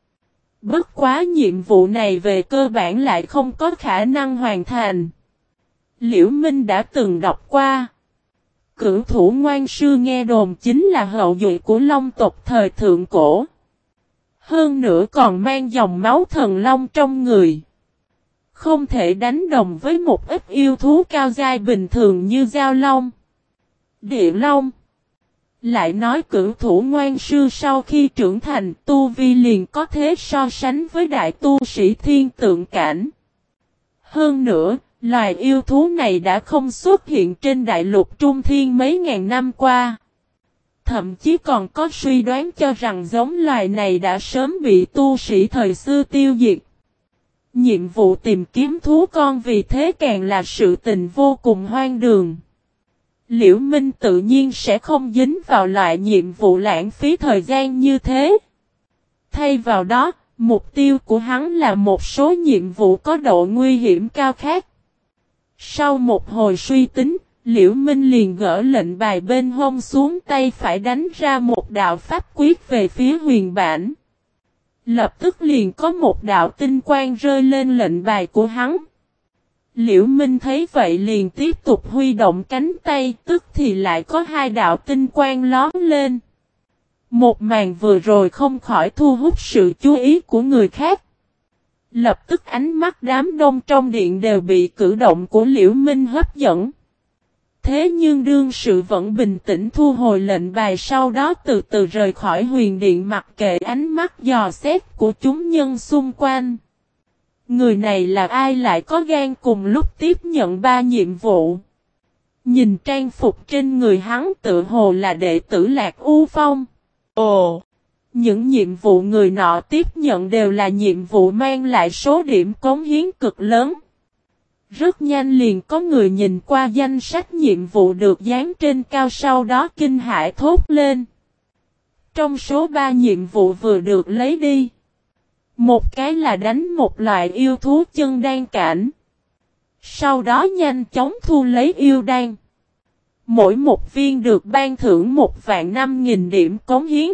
S1: Bất quá nhiệm vụ này về cơ bản lại không có khả năng hoàn thành. Liễu Minh đã từng đọc qua. Cửu thủ ngoan sư nghe đồn chính là hậu duệ của Long tộc thời thượng cổ. Hơn nữa còn mang dòng máu thần long trong người. Không thể đánh đồng với một ít yêu thú cao giai bình thường như giao long, địa long. Lại nói cửu thủ ngoan sư sau khi trưởng thành tu vi liền có thế so sánh với đại tu sĩ thiên tượng cảnh. Hơn nữa, loài yêu thú này đã không xuất hiện trên đại lục Trung Thiên mấy ngàn năm qua. Thậm chí còn có suy đoán cho rằng giống loài này đã sớm bị tu sĩ thời xưa tiêu diệt. Nhiệm vụ tìm kiếm thú con vì thế càng là sự tình vô cùng hoang đường. Liễu Minh tự nhiên sẽ không dính vào loại nhiệm vụ lãng phí thời gian như thế. Thay vào đó, mục tiêu của hắn là một số nhiệm vụ có độ nguy hiểm cao khác. Sau một hồi suy tính, Liễu Minh liền gỡ lệnh bài bên hông xuống, tay phải đánh ra một đạo pháp quyết về phía huyền bản. Lập tức liền có một đạo tinh quang rơi lên lệnh bài của hắn. Liễu Minh thấy vậy liền tiếp tục huy động cánh tay, tức thì lại có hai đạo tinh quang lóe lên. Một màn vừa rồi không khỏi thu hút sự chú ý của người khác. Lập tức ánh mắt đám đông trong điện đều bị cử động của Liễu Minh hấp dẫn. Thế nhưng đương sự vẫn bình tĩnh thu hồi lệnh bài, sau đó từ từ rời khỏi huyền điện mặc kệ ánh mắt dò xét của chúng nhân xung quanh. Người này là ai lại có gan cùng lúc tiếp nhận 3 nhiệm vụ? Nhìn trang phục trên người hắn tự hồ là đệ tử Lạc U Phong. Ồ! Những nhiệm vụ người nọ tiếp nhận đều là nhiệm vụ mang lại số điểm cống hiến cực lớn. Rất nhanh liền có người nhìn qua danh sách nhiệm vụ được dán trên cao, sau đó kinh hãi thốt lên. Trong số 3 nhiệm vụ vừa được lấy đi, một cái là đánh một loại yêu thú chân đan cảnh. Sau đó nhanh chóng thu lấy yêu đan. Mỗi một viên được ban thưởng 1.500.000 điểm cống hiến.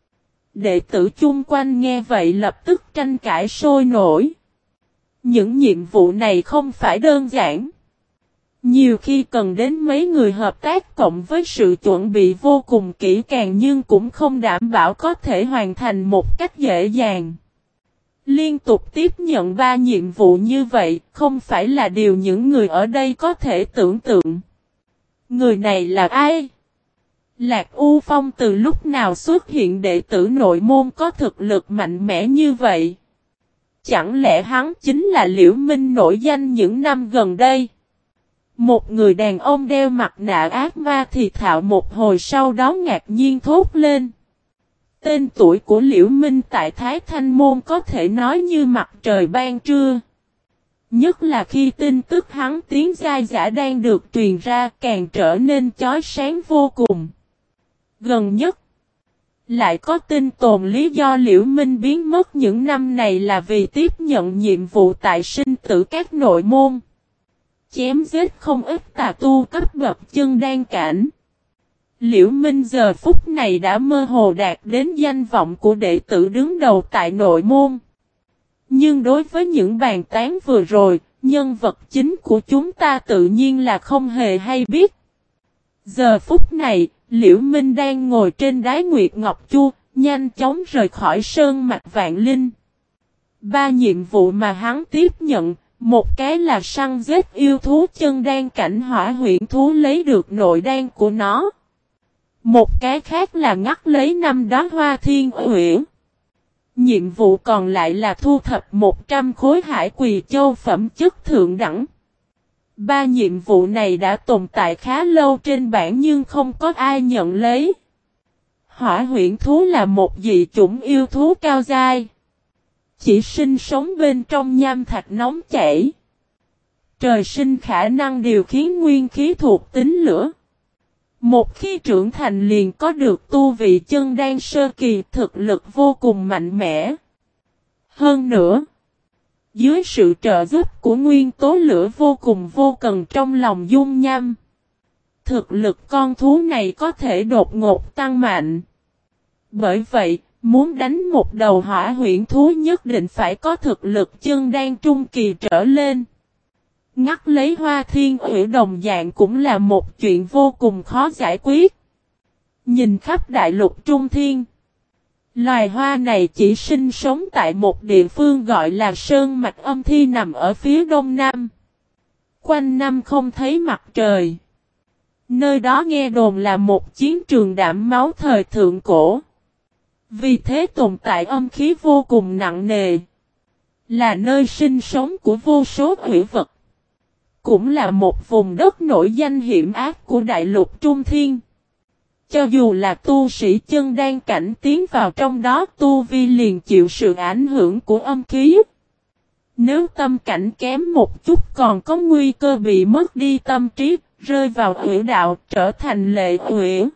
S1: Đệ tử chung quanh nghe vậy lập tức tranh cãi sôi nổi. Những nhiệm vụ này không phải đơn giản. Nhiều khi cần đến mấy người hợp tác cộng với sự chuẩn bị vô cùng kỹ càng, nhưng cũng không đảm bảo có thể hoàn thành một cách dễ dàng. Liên tục tiếp nhận 3 nhiệm vụ như vậy không phải là điều những người ở đây có thể tưởng tượng. Người này là ai? Lạc U Phong từ lúc nào xuất hiện đệ tử nội môn có thực lực mạnh mẽ như vậy? Chẳng lẽ hắn chính là Liễu Minh nổi danh những năm gần đây? Một người đàn ông đeo mặt nạ ác ma thì thạo một hồi, sau đó ngạc nhiên thốt lên. Tên tuổi của Liễu Minh tại Thái Thanh Môn có thể nói như mặt trời ban trưa. Nhất là khi tin tức hắn tiến giai giả đang được truyền ra càng trở nên chói sáng vô cùng. Gần nhất, lại có tin tồn lý do Liễu Minh biến mất những năm này là vì tiếp nhận nhiệm vụ tại sinh tử các nội môn. Chém giết không ít tà tu cấp bậc chân đan cảnh. Liễu Minh giờ phút này đã mơ hồ đạt đến danh vọng của đệ tử đứng đầu tại nội môn. Nhưng đối với những bàn tán vừa rồi, nhân vật chính của chúng ta tự nhiên là không hề hay biết. Giờ phút này, Liễu Minh đang ngồi trên đái Nguyệt Ngọc Chu, nhanh chóng rời khỏi sơn mạch Vạn Linh. 3 nhiệm vụ mà hắn tiếp nhận, một cái là săn giết yêu thú chân đan cảnh hỏa huyễn thú lấy được nội đan của nó. Một cái khác là ngắt lấy 5 đóa hoa thiên uyển. Nhiệm vụ còn lại là thu thập 100 khối hải quỳ châu phẩm chất thượng đẳng. 3 nhiệm vụ này đã tồn tại khá lâu trên bảng nhưng không có ai nhận lấy. Hỏa huyễn thú là một dị chủng yêu thú cao giai. Chỉ sinh sống bên trong nham thạch nóng chảy. Trời sinh khả năng điều khiển nguyên khí thuộc tính lửa. Một khi trưởng thành liền có được tu vị chân đan sơ kỳ, thực lực vô cùng mạnh mẽ. Hơn nữa, dưới sự trợ giúp của nguyên tố lửa vô cần trong lòng dung nham, thực lực con thú này có thể đột ngột tăng mạnh. Bởi vậy, muốn đánh một đầu hỏa huyễn thú nhất định phải có thực lực chân đan trung kỳ trở lên. Ngắt lấy hoa thiên uyển đồng dạng cũng là một chuyện vô cùng khó giải quyết. Nhìn khắp đại lục Trung Thiên, loài hoa này chỉ sinh sống tại một địa phương gọi là Sơn Mạch Âm Thi nằm ở phía đông nam. Quanh năm không thấy mặt trời. Nơi đó nghe đồn là một chiến trường đẫm máu thời thượng cổ. Vì thế tồn tại âm khí vô cùng nặng nề. Là nơi sinh sống của vô số quỷ vật. Cũng là một vùng đất nổi danh hiểm ác của đại lục Trung Thiên. Cho dù là tu sĩ chân đan cảnh tiến vào trong đó, tu vi liền chịu sự ảnh hưởng của âm khí. Nếu tâm cảnh kém một chút còn có nguy cơ bị mất đi tâm trí, rơi vào uyển đạo, trở thành lệ uyển.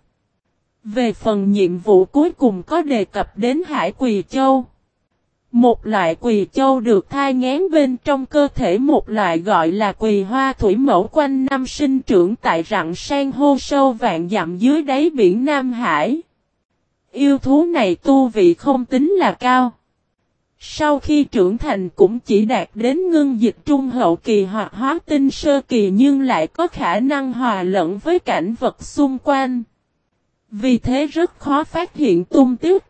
S1: Về phần nhiệm vụ cuối cùng có đề cập đến hải quỳ châu. Một loại quỳ châu được thai nghén bên trong cơ thể một loại gọi là quỳ hoa thủy mẫu quanh năm sinh trưởng tại rặng san hô sâu vạn dặm dưới đáy biển Nam Hải. Yêu thú này tu vị không tính là cao. Sau khi trưởng thành cũng chỉ đạt đến ngưng dịch trung hậu kỳ hoặc hóa tinh sơ kỳ, nhưng lại có khả năng hòa lẫn với cảnh vật xung quanh. Vì thế rất khó phát hiện tung tích.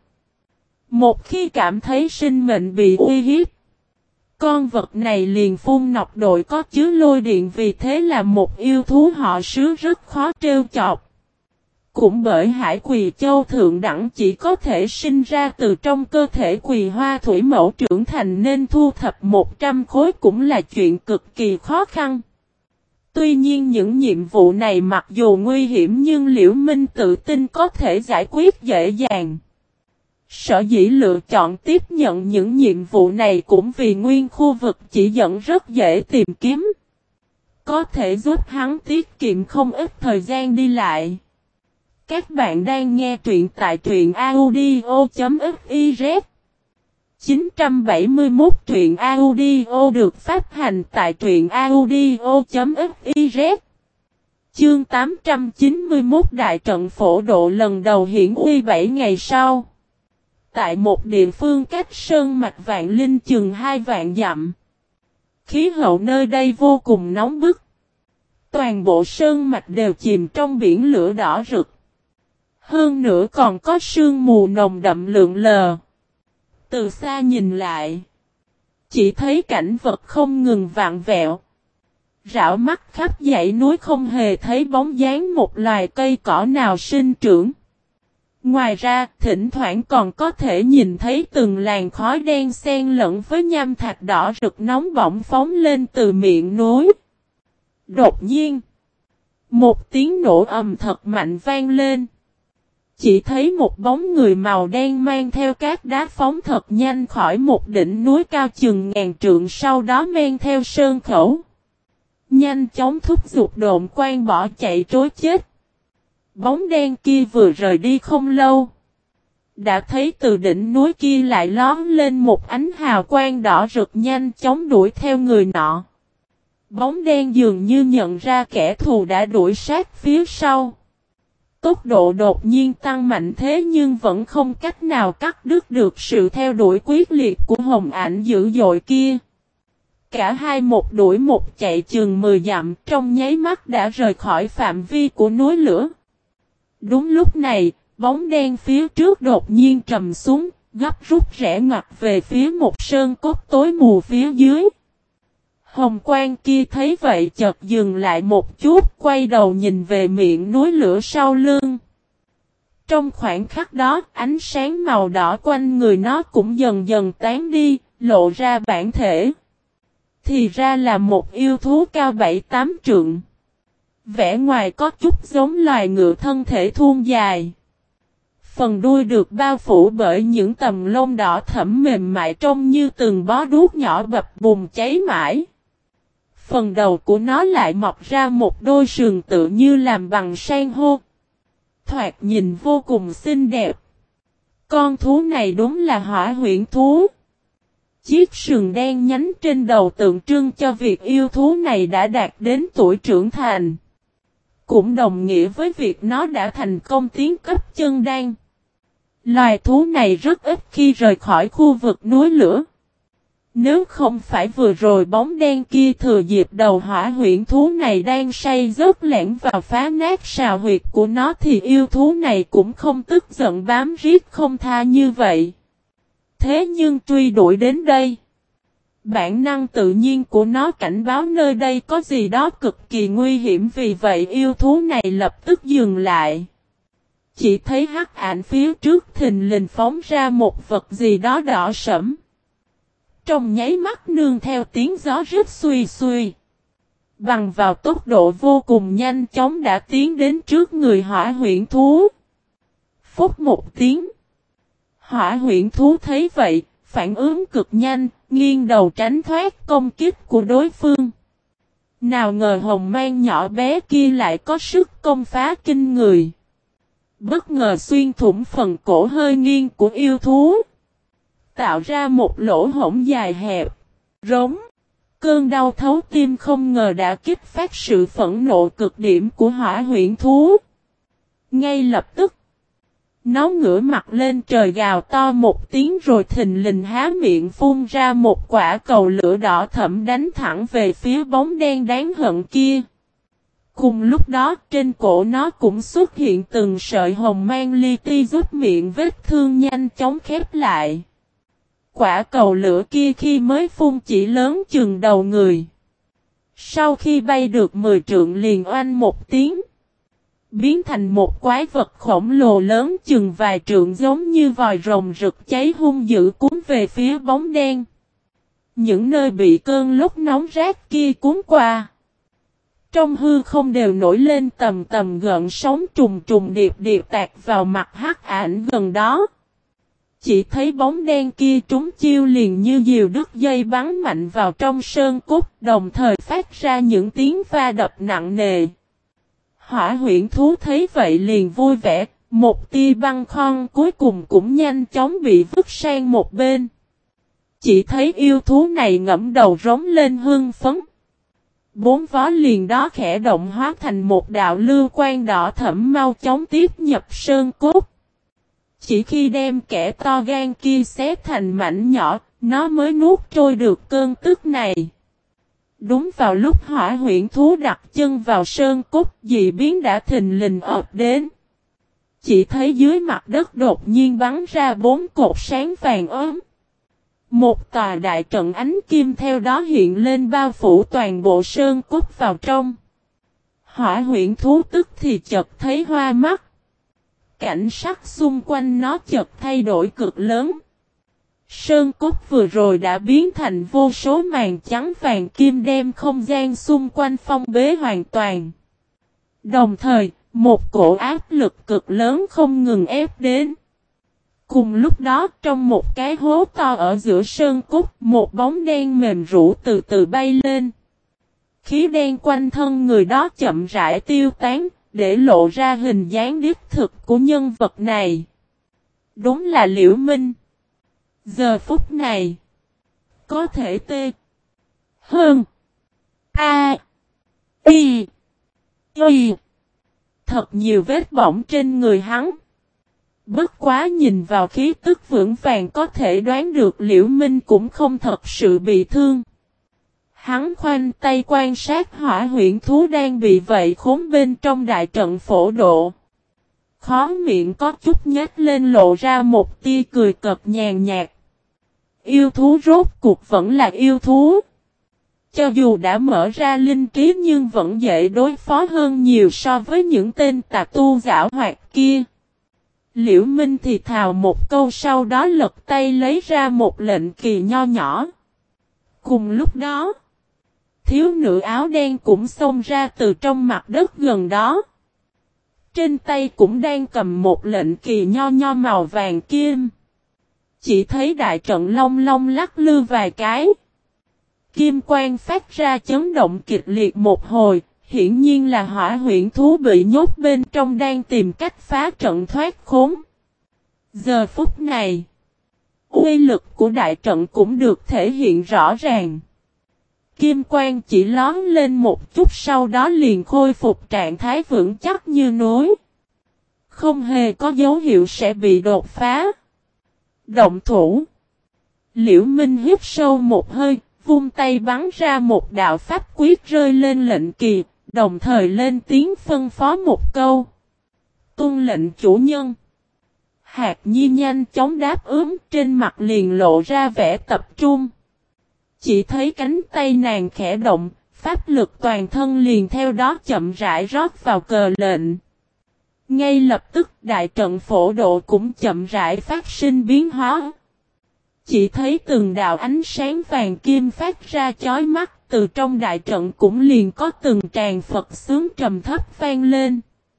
S1: Một khi cảm thấy sinh mệnh bị uy hiếp, con vật này liền phun nọc độn có chứa lôi điện, vì thế là một yêu thú họ Sứ rất khó trêu chọc. Cũng bởi hải quỳ châu thượng đẳng chỉ có thể sinh ra từ trong cơ thể quỳ hoa thủy mẫu trưởng thành nên thu thập 100 khối cũng là chuyện cực kỳ khó khăn. Tuy nhiên những nhiệm vụ này mặc dù nguy hiểm nhưng Liễu Minh tự tin có thể giải quyết dễ dàng. Sở dĩ lựa chọn tiếp nhận những nhiệm vụ này cũng vì nguyên khu vực chỉ dẫn rất dễ tìm kiếm. Có thể giúp hắn tiết kiệm không ít thời gian đi lại. Các bạn đang nghe truyện tại truyện audio.fiz 971 truyện audio được phát hành tại truyện audio.fiz. Chương 891 Đại trận phổ độ lần đầu hiển uy 7 ngày sau. Tại một địa phương cách sơn mạch Vạn Linh chừng 2 vạn dặm. Khí hậu nơi đây vô cùng nóng bức. Toàn bộ sơn mạch đều chìm trong biển lửa đỏ rực. Hơn nữa còn có sương mù nồng đậm lượn lờ. Từ xa nhìn lại, chỉ thấy cảnh vật không ngừng vặn vẹo. Rảo mắt khắp dãy núi không hề thấy bóng dáng một loài cây cỏ nào sinh trưởng. Ngoài ra, thỉnh thoảng còn có thể nhìn thấy từng làn khói đen xen lẫn với nham thạch đỏ rực nóng bỏng phóng lên từ miệng núi. Đột nhiên, một tiếng nổ ầm thật mạnh vang lên. Chỉ thấy một bóng người màu đen mang theo các đá phóng thật nhanh khỏi một đỉnh núi cao chừng ngàn trượng, sau đó men theo sơn khẩu. Nhanh chóng thúc giục độn quang bỏ chạy trối chết. Bóng đen kia vừa rời đi không lâu. Đã thấy từ đỉnh núi kia lại lóm lên một ánh hào quang đỏ rực nhanh chóng đuổi theo người nọ. Bóng đen dường như nhận ra kẻ thù đã đuổi sát phía sau. Tốc độ đột nhiên tăng mạnh thế nhưng vẫn không cách nào cắt đứt được sự theo đuổi quyết liệt của hồng ảnh dữ dội kia. Cả hai một đuổi một chạy chừng 10 dặm, trong nháy mắt đã rời khỏi phạm vi của núi lửa. Đúng lúc này, bóng đen phía trước đột nhiên trầm xuống, gấp rút rẽ ngoặt về phía một sơn cốt tối mù phía dưới. Hồng quang kia thấy vậy chợt dừng lại một chút, quay đầu nhìn về miệng núi lửa sau lưng. Trong khoảnh khắc đó, ánh sáng màu đỏ quanh người nó cũng dần dần tán đi, lộ ra bản thể. Thì ra là một yêu thú cao 7-8 trượng. Vẻ ngoài có chút giống loài ngựa, thân thể thuôn dài. Phần đuôi được bao phủ bởi những tầng lông đỏ thẫm mềm mại trông như từng bó đuốc nhỏ bập bùng cháy mãi. Phần đầu của nó lại mọc ra một đôi sừng tự như làm bằng san hô. Thoạt nhìn vô cùng xinh đẹp. Con thú này đúng là hỏa huyễn thú. Chiếc sừng đen nhánh trên đầu tượng trưng cho việc yêu thú này đã đạt đến tuổi trưởng thành. Cũng đồng nghĩa với việc nó đã thành công tiến cấp chân đan. Loài thú này rất ít khi rời khỏi khu vực núi lửa. Nếu không phải vừa rồi bóng đen kia thừa dịp đầu hỏa huyễn thú này đang say giấc lẻn vào phá nát sào huyệt của nó thì yêu thú này cũng không tức giận bám riết không tha như vậy. Thế nhưng truy đuổi đến đây, bản năng tự nhiên của nó cảnh báo nơi đây có gì đó cực kỳ nguy hiểm, vì vậy yêu thú này lập tức dừng lại. Chỉ thấy hắc ảnh phía trước thình lình phóng ra một vật gì đó đỏ sẫm. Trong nháy mắt nương theo tiếng gió rít xuy xuy. Bằng vào tốc độ vô cùng nhanh chóng đã tiến đến trước người hỏa huyễn thú. Phút một tiếng. Hỏa huyễn thú thấy vậy, phản ứng cực nhanh, nghiêng đầu tránh thoát công kích của đối phương. Nào ngờ hồng mang nhỏ bé kia lại có sức công phá kinh người. Bất ngờ xuyên thủng phần cổ hơi nghiêng của yêu thú. Tạo ra một lỗ hổng dài hẹp. Rống. Cơn đau thấu tim không ngờ đã kích phát sự phẫn nộ cực điểm của hỏa huyễn thú. Ngay lập tức, nó ngửa mặt lên trời gào to một tiếng rồi thình lình há miệng phun ra một quả cầu lửa đỏ thẫm đánh thẳng về phía bóng đen đáng hận kia. Cùng lúc đó trên cổ nó cũng xuất hiện từng sợi hồng mang li ti giúp miệng vết thương nhanh chóng khép lại. Quả cầu lửa kia khi mới phun chỉ lớn chừng đầu người. Sau khi bay được 10 trượng liền oanh một tiếng. Biến thành một quái vật khổng lồ lớn chừng vài trượng giống như vòi rồng rực cháy hung dữ cuốn về phía bóng đen. Những nơi bị cơn lốc nóng rát kia cuốn qua. Trong hư không đều nổi lên tầm tầm gợn sóng trùng trùng điệp điệp tạt vào mặt hắc ảnh gần đó. Chỉ thấy bóng đen kia trúng chiêu liền như diều đứt dây bắn mạnh vào trong sơn cốt, đồng thời phát ra những tiếng va đập nặng nề. Hỏa huyễn thú thấy vậy liền vui vẻ, một tia băng khon cuối cùng cũng nhanh chóng bị vứt sang một bên. Chỉ thấy yêu thú này ngẫm đầu rống lên hưng phấn. Bốn vó liền đó khẽ động hóa thành một đạo lưu quang đỏ thẫm mau chóng tiếp nhập sơn cốt. Chỉ khi đem kẻ to gan kia xé thành mảnh nhỏ, nó mới nuốt trôi được cơn tức này. Đúng vào lúc hỏa huyễn thú đặt chân vào sơn cốt, dị biến đã thình lình ập đến. Chỉ thấy dưới mặt đất đột nhiên bắn ra 4 cột sáng vàng ốm. Một tòa đại trận ánh kim theo đó hiện lên bao phủ toàn bộ sơn cốt vào trong. Hỏa huyễn thú tức thì chợt thấy hoa mắt. Cảnh sắc xung quanh nó chợt thay đổi cực lớn. Sơn cốt vừa rồi đã biến thành vô số màn trắng vàng kim đem không gian xung quanh phong bế hoàn toàn. Đồng thời, một cổ áp lực cực lớn không ngừng ép đến. Cùng lúc đó, trong một cái hố to ở giữa sơn cốt, một bóng đen mềm rũ từ từ bay lên. Khí đen quanh thân người đó chậm rãi tiêu tán, để lộ ra hình dáng đích thực của nhân vật này. Đúng là Liễu Minh. Giờ phút này, có thể tê hơn a y y thật nhiều vết bỏng trên người hắn. Bất quá nhìn vào khí tức vững vàng có thể đoán được Liễu Minh cũng không thật sự bị thương. Hắn khoanh tay quan sát hỏa huyễn thú đang bị vậy khốn bên trong đại trận phổ độ. Khóe miệng có chút nhếch lên lộ ra một tia cười cợt nhàn nhạt. Yêu thú rốt cuộc vẫn là yêu thú. Cho dù đã mở ra linh trí nhưng vẫn dễ đối phó hơn nhiều so với những tên tà tu giảo hoạt kia. Liễu Minh thì thào một câu sau đó lật tay lấy ra một lệnh kỳ nho nhỏ. Cùng lúc đó, thiếu nữ áo đen cũng xông ra từ trong mặt đất gần đó. Trên tay cũng đang cầm một lệnh kỳ nho nho màu vàng kim. Chỉ thấy đại trận long long lắc lư vài cái. Kim quang phát ra chấn động kịch liệt một hồi, hiển nhiên là hỏa huyễn thú bị nhốt bên trong đang tìm cách phá trận thoát khốn. Giờ phút này, uy lực của đại trận cũng được thể hiện rõ ràng. Kim quang chỉ lón lên một chút sau đó liền khôi phục trạng thái vững chắc như núi. Không hề có dấu hiệu sẽ bị đột phá. Động thủ. Liễu Minh hít sâu một hơi, vung tay bắn ra một đạo pháp quyết rơi lên lệnh kỳ, đồng thời lên tiếng phân phó một câu. Tuân lệnh chủ nhân. Hạc Nhi nhanh chóng đáp ứng, trên mặt liền lộ ra vẻ tập trung. Chỉ thấy cánh tay nàng khẽ động, pháp lực toàn thân liền theo đó chậm rãi rót vào cờ lệnh. Ngay lập tức đại trận phổ độ cũng chậm rãi phát sinh biến hóa. Chỉ thấy từng đạo ánh sáng vàng kim phát ra chói mắt, từ trong đại trận cũng liền có từng tràng Phật xướng trầm thấp vang lên.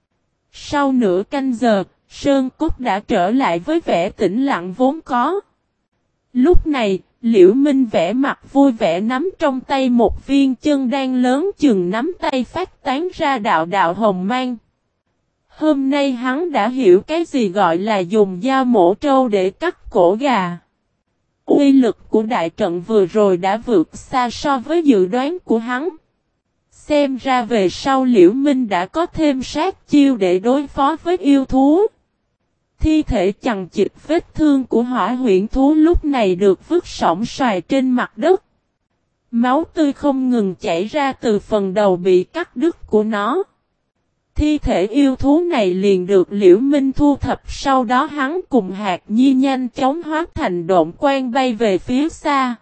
S1: Sau nửa canh giờ, sơn cốt đã trở lại với vẻ tĩnh lặng vốn có. Lúc này, Liễu Minh vẻ mặt vui vẻ nắm trong tay một viên chân đan lớn chừng nắm tay phát tán ra đạo đạo hồng mang. Hôm nay hắn đã hiểu cái gì gọi là dùng dao mổ trâu để cắt cổ gà. Uy lực của đại trận vừa rồi đã vượt xa so với dự đoán của hắn. Xem ra về sau Liễu Minh đã có thêm sát chiêu để đối phó với yêu thú. Thi thể chằng chịt vết thương của hỏa huyễn thú lúc này được vứt sóng xoài trên mặt đất. Máu tươi không ngừng chảy ra từ phần đầu bị cắt đứt của nó. Thi thể yêu thú này liền được Liễu Minh thu thập, sau đó hắn cùng Hạc Nhi nhanh chóng hóa thành độn quang bay về phía xa.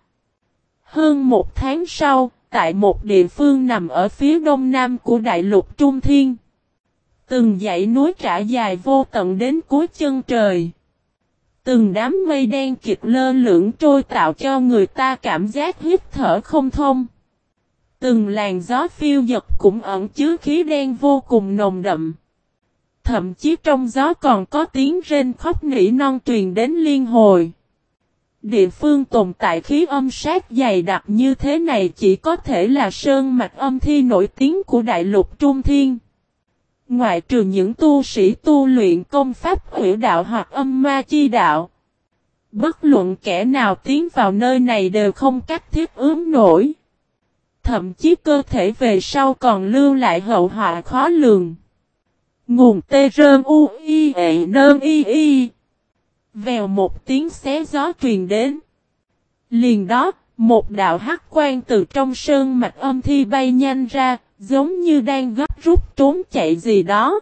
S1: Hơn một tháng sau, tại một địa phương nằm ở phía đông nam của đại lục Trung Thiên. Từng dãy núi trải dài vô tận đến cuối chân trời. Từng đám mây đen kịt lơ lửng trôi tạo cho người ta cảm giác hít thở không thông. Từng làn gió phiêu dật cũng ẩn chứa khí đen vô cùng nồng đậm. Thậm chí trong gió còn có tiếng rên khóc nỉ non truyền đến liên hồi. Địa phương tồn tại khí âm sát dày đặc như thế này chỉ có thể là sơn mạch âm thi nổi tiếng của đại lục Trung Thiên. Ngoại trừ những tu sĩ tu luyện công pháp hủy đạo hoặc âm ma chi đạo. Bất luận kẻ nào tiến vào nơi này đều không cách thiết ứng nổi. Thậm chí cơ thể về sau còn lưu lại hậu họa khó lường. Nguồn tê rơn u y ệ nơn y y. Vèo một tiếng xé gió truyền đến. Liền đó, một đạo hắc quang từ trong sơn mạch âm thi bay nhanh ra, giống như đang gấp rút trốn chạy gì đó.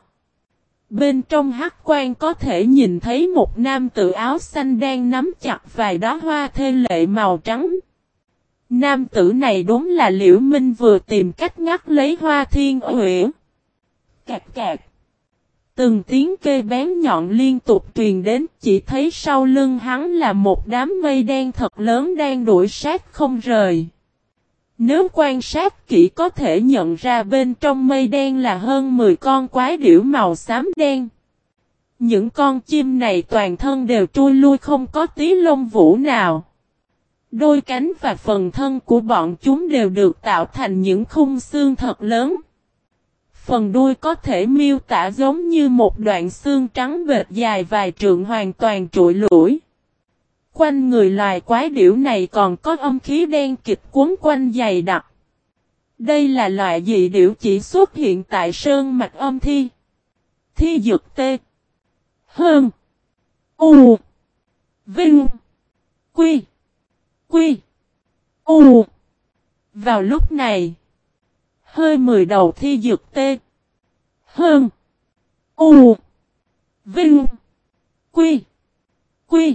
S1: Bên trong hắc quang có thể nhìn thấy một nam tử áo xanh đang nắm chặt vài đóa hoa thê lệ màu trắng. Nam tử này đúng là Liễu Minh vừa tìm cách ngắt lấy hoa thiên uyển. Cạc cạc. Từng tiếng kêu bén nhọn liên tục truyền đến, chỉ thấy sau lưng hắn là một đám mây đen thật lớn đang đuổi sát không rời. Nếu quan sát kỹ có thể nhận ra bên trong mây đen là hơn 10 con quái điểu màu xám đen. Những con chim này toàn thân đều trôi lui không có tí lông vũ nào. Đôi cánh và phần thân của bọn chúng đều được tạo thành những khung xương thật lớn. Phần đuôi có thể miêu tả giống như một đoạn xương trắng bệt dài vài trượng hoàn toàn trụi lủi. Quanh người loài quái điểu này còn có âm khí đen kịt cuốn quanh dày đặc. Đây là loại dị điểu chỉ xuất hiện tại sơn mạch âm thi. Thi dược tê. Hơn. U. Vinh. Quy. Quy. U. Vào lúc này. Hơi 10 đầu thi dược tê. Hơn. U. Vinh. Quy. Quy.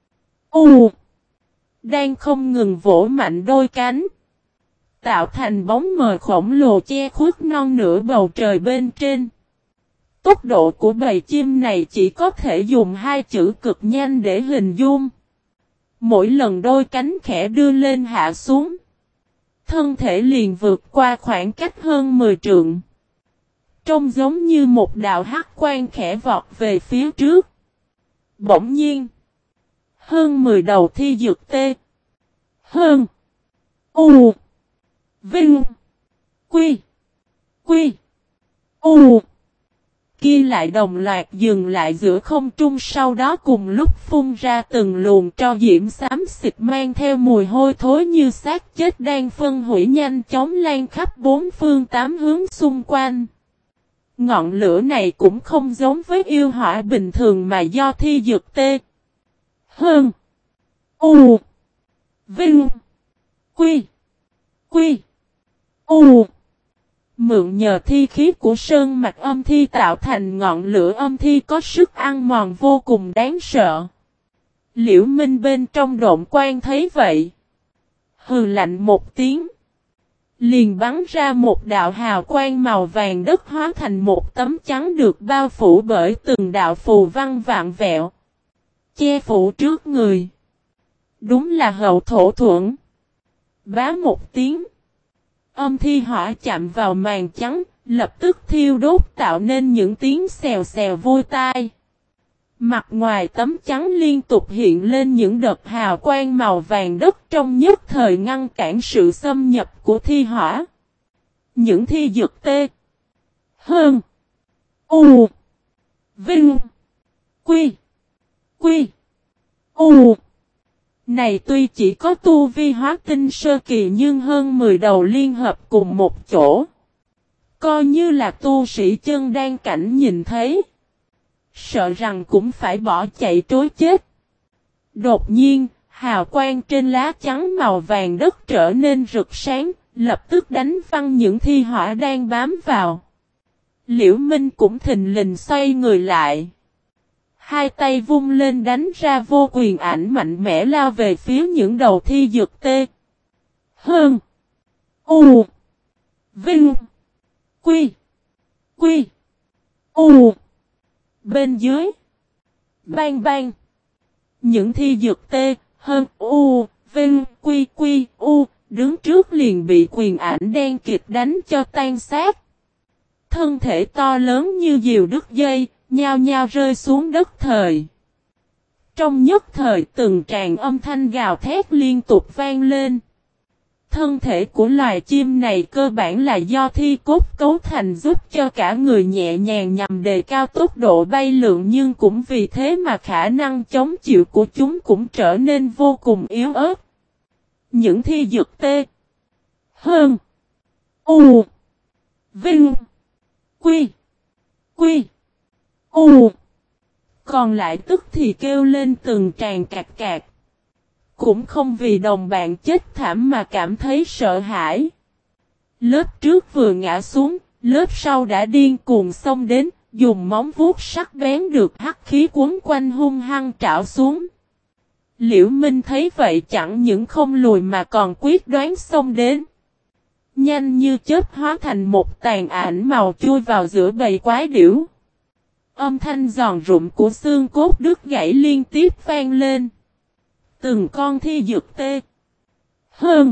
S1: U. Đang không ngừng vỗ mạnh đôi cánh. Tạo thành bóng mờ khổng lồ che khuất non nửa bầu trời bên trên. Tốc độ của bầy chim này chỉ có thể dùng hai chữ cực nhanh để hình dung. Mỗi lần đôi cánh khẽ đưa lên hạ xuống. Thân thể liền vượt qua khoảng cách hơn 10 trượng. Trông giống như một đạo hắc quang khẽ vọt về phía trước. Bỗng nhiên. Hơn 10 đầu thi dược tê. Hơn. U. Vinh. Quy. Quy. U. Kia lại đồng loạt dừng lại giữa không trung, sau đó cùng lúc phun ra từng luồng tro diễm xám xịt mang theo mùi hôi thối như xác chết đang phân hủy nhanh chóng lan khắp bốn phương tám hướng xung quanh. Ngọn lửa này cũng không giống với yêu hỏa bình thường mà do thi dược tê. Hơn. U. Vinh. Quy. Quy. U. Mượn nhờ thi khí của sơn mạch âm thi tạo thành ngọn lửa âm thi có sức ăn mòn vô cùng đáng sợ. Liễu Minh bên trong độn quan thấy vậy. Hừ lạnh một tiếng. Liền bắn ra một đạo hào quang màu vàng đất hóa thành một tấm trắng được bao phủ bởi từng đạo phù văn vạn vẹo. Che phủ trước người. Đúng là hậu thổ thuẫn. Bá một tiếng. Âm thi hỏa chạm vào màn trắng, lập tức thiêu đốt tạo nên những tiếng xèo xèo vui tai. Mặt ngoài tấm trắng liên tục hiện lên những đợt hào quang màu vàng đất trong nhất thời ngăn cản sự xâm nhập của thi hỏa. Những thi dược tê. Hơn. U. Vinh. Quy. Quy. U. Này tuy chỉ có tu vi hóa tinh sơ kỳ nhưng hơn 10 đầu liên hợp cùng một chỗ. Coi như là tu sĩ chân đan cảnh nhìn thấy. Sợ rằng cũng phải bỏ chạy trối chết. Đột nhiên, hào quang trên lá trắng màu vàng đất trở nên rực sáng, lập tức đánh văng những thi hỏa đang bám vào. Liễu Minh cũng thình lình xoay người lại. Hai tay vung lên đánh ra vô quyền ảnh mạnh mẽ lao về phía những đầu thi dược tê. Hơn. U. Vinh. Quy. Quy. U. Bên dưới. Bang bang. Những thi dược tê. Hơn. U. Vinh. Quy. Quy. U. đứng trước liền bị quyền ảnh đen kịt đánh cho tan xác. Thân thể to lớn như diều đứt dây, nhao nhao rơi xuống đất thời. Trong nhất thời từng tràng âm thanh gào thét liên tục vang lên. Thân thể của loài chim này cơ bản là do thi cốt cấu thành giúp cho cả người nhẹ nhàng nhằm đề cao tốc độ bay lượn, nhưng cũng vì thế mà khả năng chống chịu của chúng cũng trở nên vô cùng yếu ớt. Những thi dược tê hơn U Vinh Quy Quy U còn lại tức thì kêu lên từng tràng cạc cạc. Cũng không vì đồng bạn chết thảm mà cảm thấy sợ hãi. Lớp trước vừa ngã xuống, lớp sau đã điên cuồng xông đến, dùng móng vuốt sắc bén được hắc khí quấn quanh hung hăng trảo xuống. Liễu Minh thấy vậy chẳng những không lùi mà còn quyết đoán xông đến. Nhanh như chớp hóa thành một tàn ảnh màu chui vào giữa bầy quái điểu. Âm thanh giòn rụm của xương cốt đứt gãy liên tiếp vang lên. Từng con thi dược tê hơn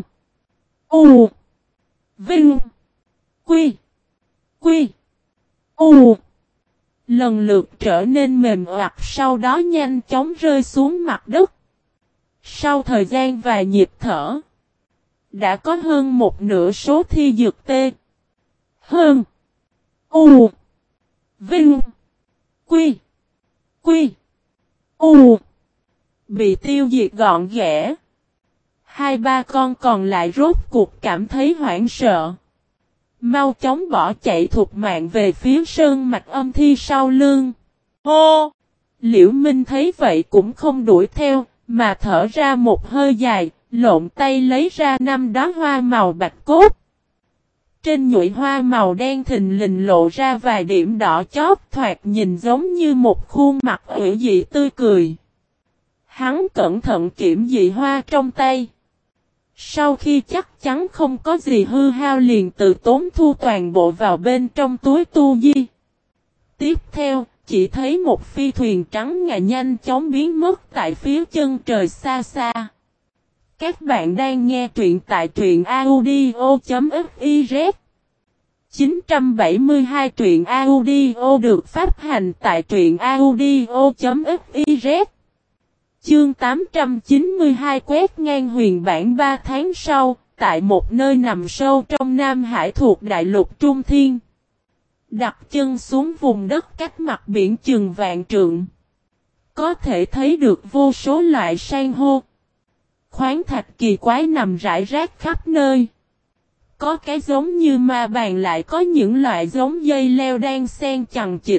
S1: U Vinh Quy Quy U lần lượt trở nên mềm oặt, sau đó nhanh chóng rơi xuống mặt đất. Sau thời gian vài nhịp thở, đã có hơn một nửa số thi dược tê hơn U Vinh Quy Quy U bị tiêu diệt gọn ghẽ. Hai ba con còn lại rốt cuộc cảm thấy hoảng sợ. Mau chóng bỏ chạy thục mạng về phía sơn mạch âm thi sau lưng. Hô! Liễu Minh thấy vậy cũng không đuổi theo, mà thở ra một hơi dài, lộn tay lấy ra 5 đóa hoa màu bạch cốt. Trên nhụy hoa màu đen thình lình lộ ra vài điểm đỏ chót, thoạt nhìn giống như một khuôn mặt ủy dị tươi cười. Hắn cẩn thận kiểm dị hoa trong tay. Sau khi chắc chắn không có gì hư hao liền tự tốn thu toàn bộ vào bên trong túi tu di. Tiếp theo, chỉ thấy một phi thuyền trắng ngà nhanh chóng biến mất tại phía chân trời xa xa. Các bạn đang nghe truyện tại truyện audio.fiz. 972 truyện audio được phát hành tại truyện audio.fiz. Chương 892 quét ngang huyền bản 3 tháng sau, tại một nơi nằm sâu trong Nam Hải thuộc đại lục Trung Thiên. Đặt chân xuống vùng đất cách mặt biển chừng vạn trượng. Có thể thấy được vô số loại san hô. Khoáng thạch kỳ quái nằm rải rác khắp nơi. Có cái giống như ma bàn, lại có những loại giống dây leo đang xen chằng chịt.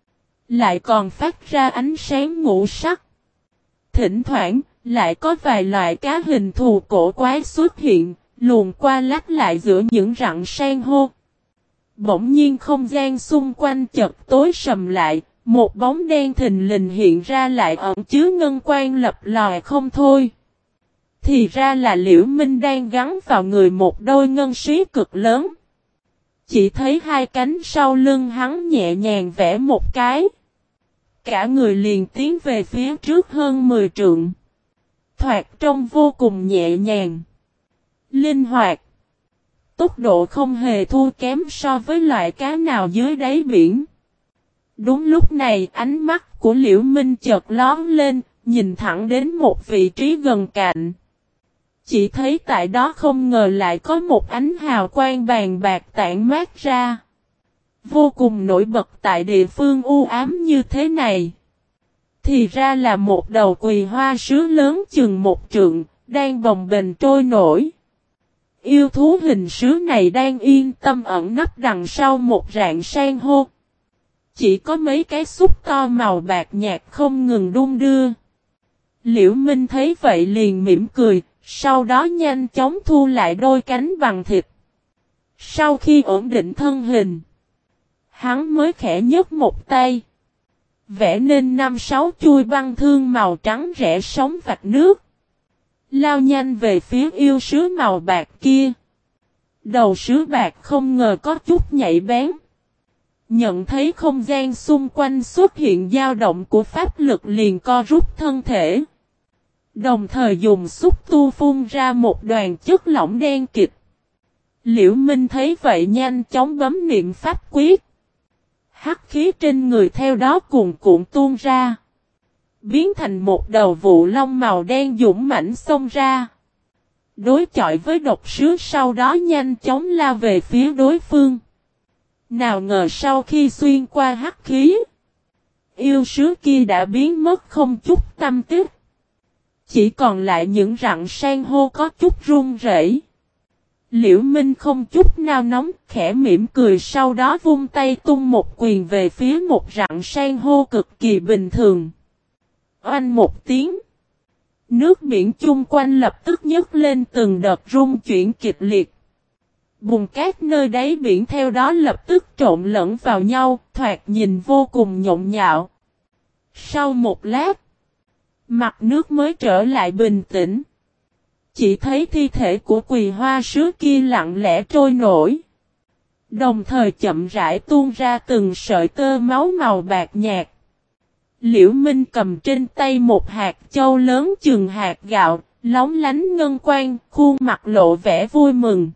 S1: Lại còn phát ra ánh sáng ngũ sắc. Thỉnh thoảng, lại có vài loại cá hình thù cổ quái xuất hiện, luồn qua lách lại giữa những rặng san hô. Bỗng nhiên không gian xung quanh chợt tối sầm lại, một bóng đen thình lình hiện ra lại ẩn chứa ngân quang lập lòi không thôi. Thì ra là Liễu Minh đang gắn vào người một đôi ngân xí cực lớn. Chỉ thấy hai cánh sau lưng hắn nhẹ nhàng vẽ một cái. Cả người liền tiến về phía trước hơn 10 trượng. Thoạt trông vô cùng nhẹ nhàng, linh hoạt. Tốc độ không hề thua kém so với loại cá nào dưới đáy biển. Đúng lúc này ánh mắt của Liễu Minh chợt lóe lên, nhìn thẳng đến một vị trí gần cạnh. Chỉ thấy tại đó không ngờ lại có một ánh hào quang vàng bạc tản mát ra. Vô cùng nổi bật tại địa phương u ám như thế này. Thì ra là một đầu quỳ hoa sứ lớn chừng 1 trượng, đang bồng bềnh trôi nổi. Yêu thú hình sứ này đang yên tâm ẩn nấp đằng sau một rạn san hô. Chỉ có mấy cái xúc to màu bạc nhạt không ngừng đung đưa. Liễu Minh thấy vậy liền mỉm cười, sau đó nhanh chóng thu lại đôi cánh bằng thịt. Sau khi ổn định thân hình, hắn mới khẽ nhấc một tay, vẽ nên 5-6 chuôi băng thương màu trắng rẽ sóng vạch nước. Lao nhanh về phía yêu sứ màu bạc kia. Đầu sứ bạc không ngờ có chút nhạy bén. Nhận thấy không gian xung quanh xuất hiện dao động của pháp lực liền co rút thân thể. Đồng thời dùng xúc tu phun ra một đoàn chất lỏng đen kịt. Liễu Minh thấy vậy nhanh chóng bấm niệm pháp quyết. Hắc khí trên người theo đó cuồn cuộn tuôn ra. Biến thành một đầu vụ long màu đen dũng mãnh xông ra. Đối chọi với độc sứ sau đó nhanh chóng lao về phía đối phương. Nào ngờ sau khi xuyên qua hắc khí, yêu sứ kia đã biến mất không chút tăm tích. Chỉ còn lại những rặng san hô có chút run rẩy. Liễu Minh không chút nào nóng, khẽ mỉm cười sau đó vung tay tung một quyền về phía một rặng san hô cực kỳ bình thường. Oanh một tiếng. Nước biển chung quanh lập tức nhấc lên từng đợt rung chuyển kịch liệt. Bùn cát nơi đáy biển theo đó lập tức trộn lẫn vào nhau, thoạt nhìn vô cùng nhộn nhạo. Sau một lát, mặt nước mới trở lại bình tĩnh. Chỉ thấy thi thể của Quỳ Hoa Sứ kia lặng lẽ trôi nổi. Đồng thời chậm rãi tuôn ra từng sợi tơ máu màu bạc nhạt. Liễu Minh cầm trên tay một hạt châu lớn chừng hạt gạo, lóng lánh ngân quang, khuôn mặt lộ vẻ vui mừng.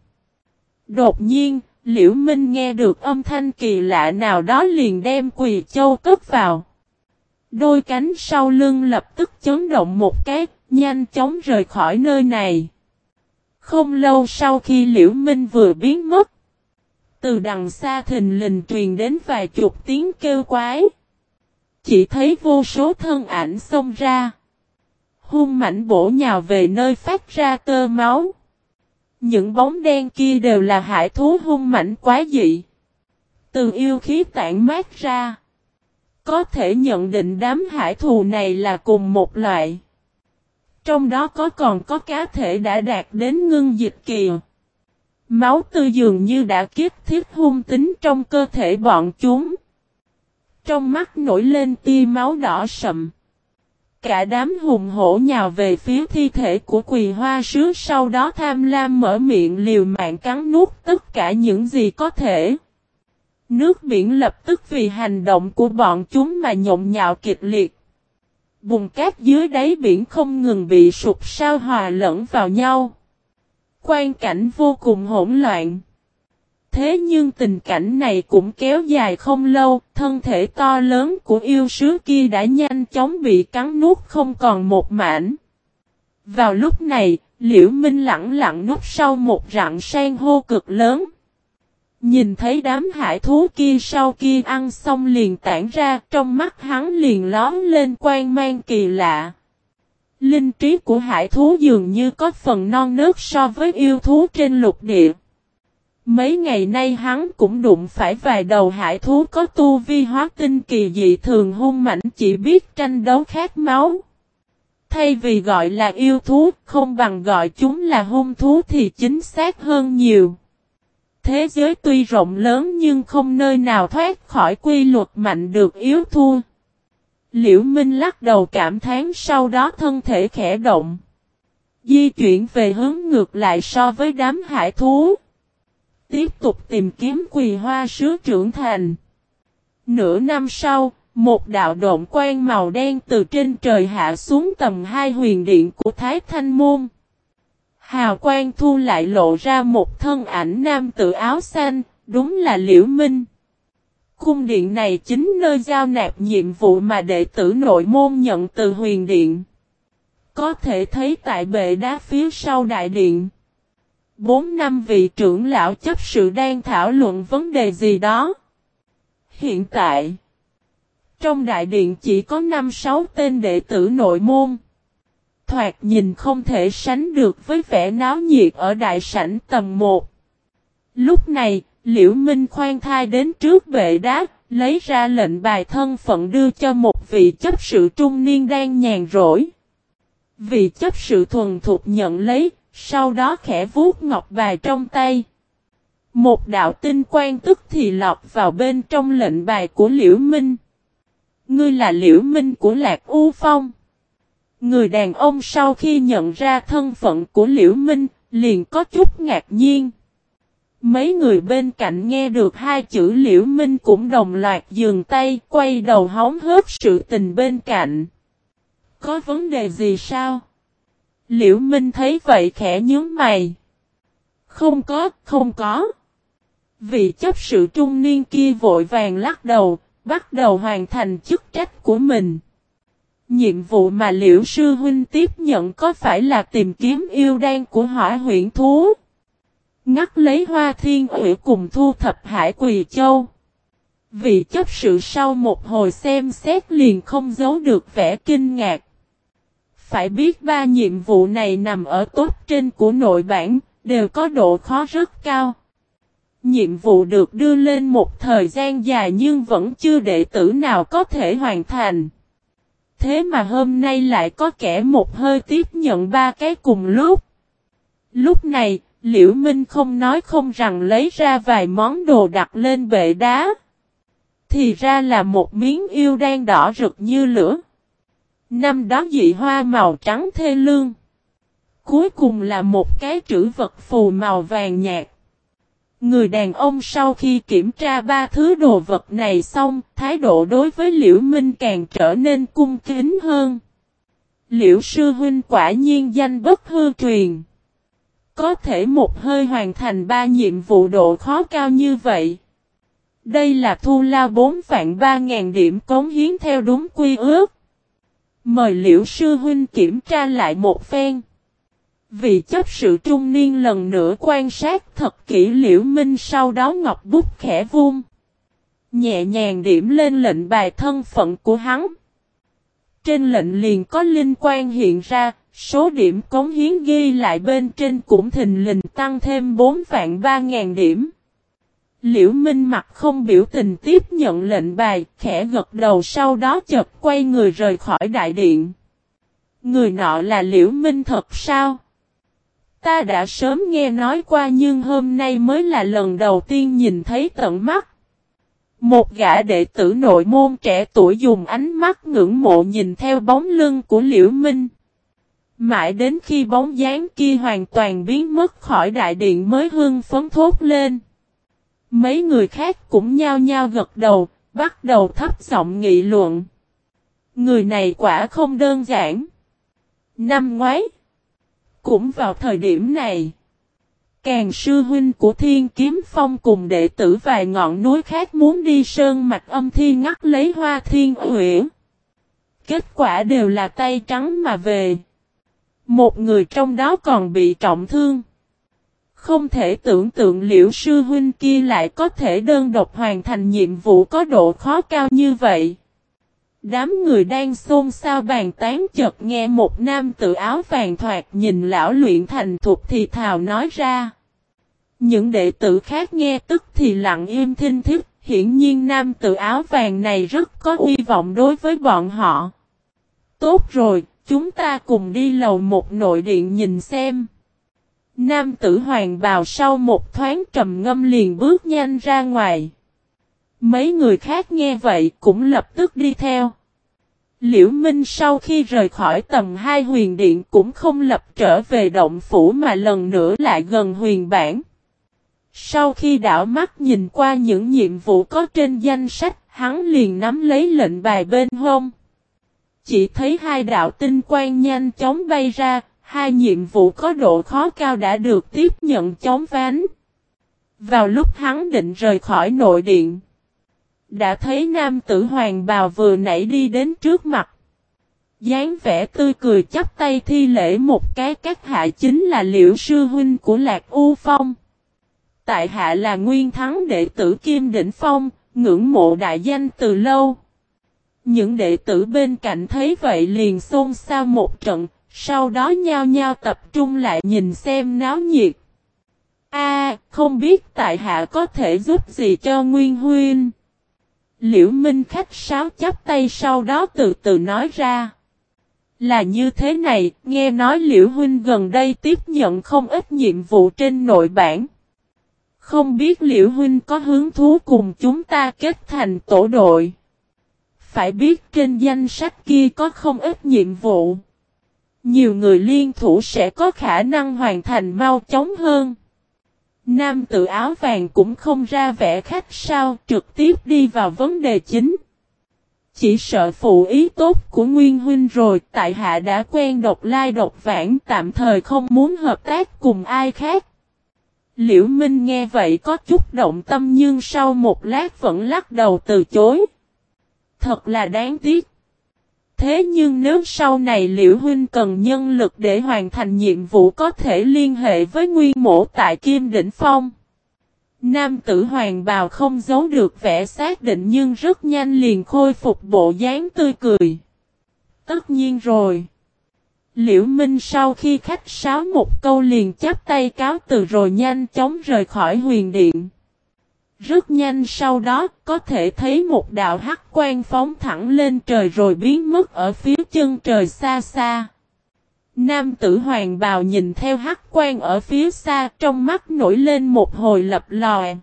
S1: Đột nhiên, Liễu Minh nghe được âm thanh kỳ lạ nào đó liền đem Quỳ Châu cất vào. Đôi cánh sau lưng lập tức chấn động một cái, nhanh chóng rời khỏi nơi này. Không lâu sau khi Liễu Minh vừa biến mất, từ đằng xa thình lình truyền đến vài chục tiếng kêu quái. Chỉ thấy vô số thân ảnh xông ra. Hung mãnh bổ nhào về nơi phát ra tơ máu. Những bóng đen kia đều là hải thú hung mãnh quá dị. Từ yêu khí tản mát ra, có thể nhận định đám hải thú này là cùng một loại. Trong đó còn có cá thể đã đạt đến ngưng dịch kỳ. Máu tươi dường như đã kích thiết hung tính trong cơ thể bọn chúng. Trong mắt nổi lên tia máu đỏ sậm. Cả đám hùng hổ nhào về phía thi thể của Quỳ Hoa Sứ, sau đó tham lam mở miệng liều mạng cắn nuốt tất cả những gì có thể. Nước biển lập tức vì hành động của bọn chúng mà nhộn nhạo kịch liệt. Bùn cát dưới đáy biển không ngừng bị sụp sao hòa lẫn vào nhau. Quang cảnh vô cùng hỗn loạn. Thế nhưng tình cảnh này cũng kéo dài không lâu, thân thể to lớn của yêu sứ kia đã nhanh chóng bị cắn nuốt không còn một mảnh. Vào lúc này, Liễu Minh lặng lặng núp sau một rặng san hô cực lớn. Nhìn thấy đám hải thú kia sau khi ăn xong liền tản ra, trong mắt hắn liền lóm lên quang mang kỳ lạ. Linh trí của hải thú dường như có phần non nớt so với yêu thú trên lục địa. Mấy ngày nay hắn cũng đụng phải vài đầu hải thú có tu vi hóa tinh kỳ dị thường hung mãnh, chỉ biết tranh đấu khát máu. Thay vì gọi là yêu thú, không bằng gọi chúng là hung thú thì chính xác hơn nhiều. Thế giới tuy rộng lớn nhưng không nơi nào thoát khỏi quy luật mạnh được yếu thua. Liễu Minh lắc đầu cảm thán, sau đó thân thể khẽ động. Di chuyển về hướng ngược lại so với đám hải thú. Tiếp tục tìm kiếm Quỳ Hoa Sứ trưởng thành. Nửa năm sau, một đạo độn quang màu đen từ trên trời hạ xuống tầm 2 huyền điện của Thái Thanh Môn. Hào quang thu lại lộ ra một thân ảnh nam tử áo xanh, đúng là Liễu Minh. Cung điện này chính nơi giao nạp nhiệm vụ mà đệ tử nội môn nhận từ huyền điện. Có thể thấy tại bệ đá phía sau đại điện. 4-5 vị trưởng lão chấp sự đang thảo luận vấn đề gì đó. Hiện tại, trong đại điện chỉ có 5-6 tên đệ tử nội môn. Thoạt nhìn không thể sánh được với vẻ náo nhiệt ở đại sảnh tầng 1. Lúc này, Liễu Minh khoan thai đến trước bệ đá, lấy ra lệnh bài thân phận đưa cho một vị chấp sự trung niên đang nhàn rỗi. Vị chấp sự thuần thục nhận lấy, sau đó khẽ vuốt ngọc bài trong tay. Một đạo tinh quang tức thì lọt vào bên trong lệnh bài của Liễu Minh. Ngươi là Liễu Minh của Lạc U Phong. Người đàn ông sau khi nhận ra thân phận của Liễu Minh, liền có chút ngạc nhiên. Mấy người bên cạnh nghe được hai chữ Liễu Minh cũng đồng loạt dừng tay, quay đầu hóng hớt sự tình bên cạnh. Có vấn đề gì sao? Liễu Minh thấy vậy khẽ nhướng mày. Không có. Vị chấp sự trung niên kia vội vàng lắc đầu, bắt đầu hoàn thành chức trách của mình. Nhiệm vụ mà Liễu sư huynh tiếp nhận có phải là tìm kiếm yêu đan của hỏa huyễn thú, ngắt lấy Hoa Thiên Uyển cùng thu thập Hải Quỳ Châu. Vị chấp sự sau một hồi xem xét liền không giấu được vẻ kinh ngạc. Phải biết ba nhiệm vụ này nằm ở top trên của nội bản, đều có độ khó rất cao. Nhiệm vụ được đưa lên một thời gian dài nhưng vẫn chưa đệ tử nào có thể hoàn thành. Thế mà hôm nay lại có kẻ một hơi tiếp nhận ba cái cùng lúc. Lúc này, Liễu Minh không nói không rằng lấy ra vài món đồ đặt lên bệ đá. Thì ra là một miếng yêu đan đỏ rực như lửa. Năm đó dị hoa màu trắng thê lương. Cuối cùng là một cái trữ vật phù màu vàng nhạt. Người đàn ông sau khi kiểm tra ba thứ đồ vật này xong, thái độ đối với Liễu Minh càng trở nên cung kính hơn. Liễu sư huynh quả nhiên danh bất hư truyền. Có thể một hơi hoàn thành ba nhiệm vụ độ khó cao như vậy. Đây là thu lao 4.300.000 điểm cống hiến theo đúng quy ước. Mời Liễu sư huynh kiểm tra lại một phen. Vị chấp sự trung niên lần nữa quan sát thật kỹ Liễu Minh, sau đó ngọc bút khẽ vuông, nhẹ nhàng điểm lên lệnh bài thân phận của hắn. Trên lệnh liền có linh quang hiện ra, số điểm cống hiến ghi lại bên trên cũng thình lình tăng thêm 4.300.000 điểm. Liễu Minh mặt không biểu tình tiếp nhận lệnh bài, khẽ gật đầu, sau đó chợt quay người rời khỏi đại điện. Người nọ là Liễu Minh thật sao? Ta đã sớm nghe nói qua nhưng hôm nay mới là lần đầu tiên nhìn thấy tận mắt. Một gã đệ tử nội môn trẻ tuổi dùng ánh mắt ngưỡng mộ nhìn theo bóng lưng của Liễu Minh. Mãi đến khi bóng dáng kia hoàn toàn biến mất khỏi đại điện mới hưng phấn thốt lên. Mấy người khác cũng nhao nhao gật đầu, bắt đầu thấp giọng nghị luận. Người này quả không đơn giản. Năm ngoái, cũng vào thời điểm này, Càn sư huynh của Thiên Kiếm Phong cùng đệ tử vài ngọn núi khác muốn đi sơn mạch âm thiên ngắt lấy Hoa Thiên Uyển. Kết quả đều là tay trắng mà về. Một người trong đó còn bị trọng thương. Không thể tưởng tượng Liễu sư huynh kia lại có thể đơn độc hoàn thành nhiệm vụ có độ khó cao như vậy. Đám người đang xôn xao bàn tán, chợt nghe một nam tử áo vàng thoạt nhìn lão luyện thành thục thì thào nói ra. Những đệ tử khác nghe tức thì lặng im thinh thích, hiển nhiên nam tử áo vàng này rất có uy vọng đối với bọn họ. Tốt rồi, chúng ta cùng đi lầu một nội điện nhìn xem. Nam tử hoàng bào sau một thoáng trầm ngâm liền bước nhanh ra ngoài. Mấy người khác nghe vậy cũng lập tức đi theo. Liễu Minh sau khi rời khỏi tầng 2 huyền điện cũng không lập trở về động phủ mà lần nữa lại gần huyền bản. Sau khi đảo mắt nhìn qua những nhiệm vụ có trên danh sách, hắn liền nắm lấy lệnh bài bên hông. Chỉ thấy hai đạo tinh quang nhanh chóng bay ra, hai nhiệm vụ có độ khó cao đã được tiếp nhận chóng vánh. Vào lúc hắn định rời khỏi nội điện, đã thấy nam tử hoàng bào vừa nãy đi đến trước mặt. Dáng vẻ tươi cười chắp tay thi lễ một cái, các hạ chính là Liễu sư huynh của Lạc U Phong. Tại hạ là Nguyên Thắng đệ tử Kim Đỉnh Phong, ngưỡng mộ đại danh từ lâu. Những đệ tử bên cạnh thấy vậy liền xôn xao một trận, sau đó nhao nhao tập trung lại nhìn xem náo nhiệt. Không biết tại hạ có thể giúp gì cho Nguyên huynh? Liễu Minh khách sáo chắp tay, sau đó từ từ nói ra. Là như thế này, nghe nói Liễu huynh gần đây tiếp nhận không ít nhiệm vụ trên nội bản. Không biết Liễu huynh có hứng thú cùng chúng ta kết thành tổ đội. Phải biết trên danh sách kia có không ít nhiệm vụ. Nhiều người liên thủ sẽ có khả năng hoàn thành mau chóng hơn. Nam tử áo vàng cũng không ra vẻ khách sáo, trực tiếp đi vào vấn đề chính. Chỉ sợ phụ ý tốt của Nguyên huynh rồi, tại hạ đã quen độc lai độc vãng, tạm thời không muốn hợp tác cùng ai khác. Liễu Minh nghe vậy có chút động tâm nhưng sau một lát vẫn lắc đầu từ chối. Thật là đáng tiếc. Thế nhưng nếu sau này Liễu huynh cần nhân lực để hoàn thành nhiệm vụ có thể liên hệ với Nguyên mỗ tại Kim Đỉnh Phong. Nam tử hoàng bào không giấu được vẻ xác định nhưng rất nhanh liền khôi phục bộ dáng tươi cười. Tất nhiên rồi. Liễu Minh sau khi khách sáo một câu liền chắp tay cáo từ rồi nhanh chóng rời khỏi huyền điện. Rất nhanh sau đó có thể thấy một đạo hắc quang phóng thẳng lên trời rồi biến mất ở phía chân trời xa xa. Nam tử hoàng bào nhìn theo hắc quang ở phía xa, trong mắt nổi lên một hồi lập lòe.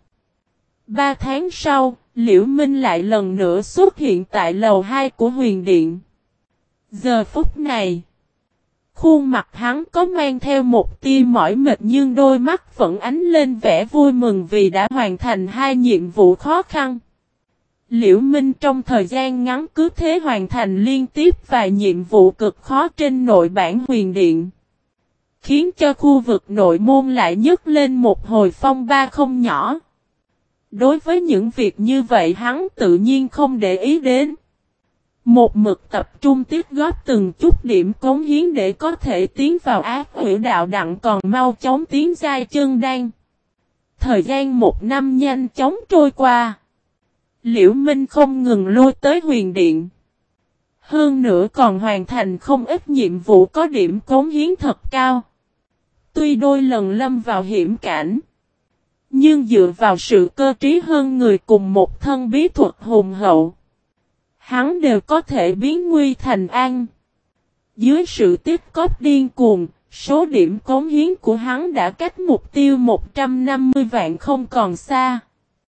S1: 3 tháng sau, Liễu Minh lại lần nữa xuất hiện tại lầu 2 của huyền điện. Giờ phút này, khuôn mặt hắn có mang theo một tia mỏi mệt nhưng đôi mắt vẫn ánh lên vẻ vui mừng vì đã hoàn thành 2 nhiệm vụ khó khăn. Liễu Minh trong thời gian ngắn cứ thế hoàn thành liên tiếp vài nhiệm vụ cực khó trên nội bản huyền điện. Khiến cho khu vực nội môn lại nhấc lên một hồi phong ba không nhỏ. Đối với những việc như vậy hắn tự nhiên không để ý đến. Một mực tập trung tích góp từng chút điểm cống hiến để có thể tiến vào ác hủy đạo đặng còn mau chóng tiến giai chân đan. Thời gian 1 năm nhanh chóng trôi qua. Liễu Minh không ngừng lui tới huyền điện. Hơn nữa còn hoàn thành không ít nhiệm vụ có điểm cống hiến thật cao. Tuy đôi lần lâm vào hiểm cảnh, nhưng dựa vào sự cơ trí hơn người cùng một thân bí thuật hùng hậu, hắn đều có thể biến nguy thành an. Dưới sự tích cóp điên cuồng, số điểm cống hiến của hắn đã cách mục tiêu 150 vạn không còn xa.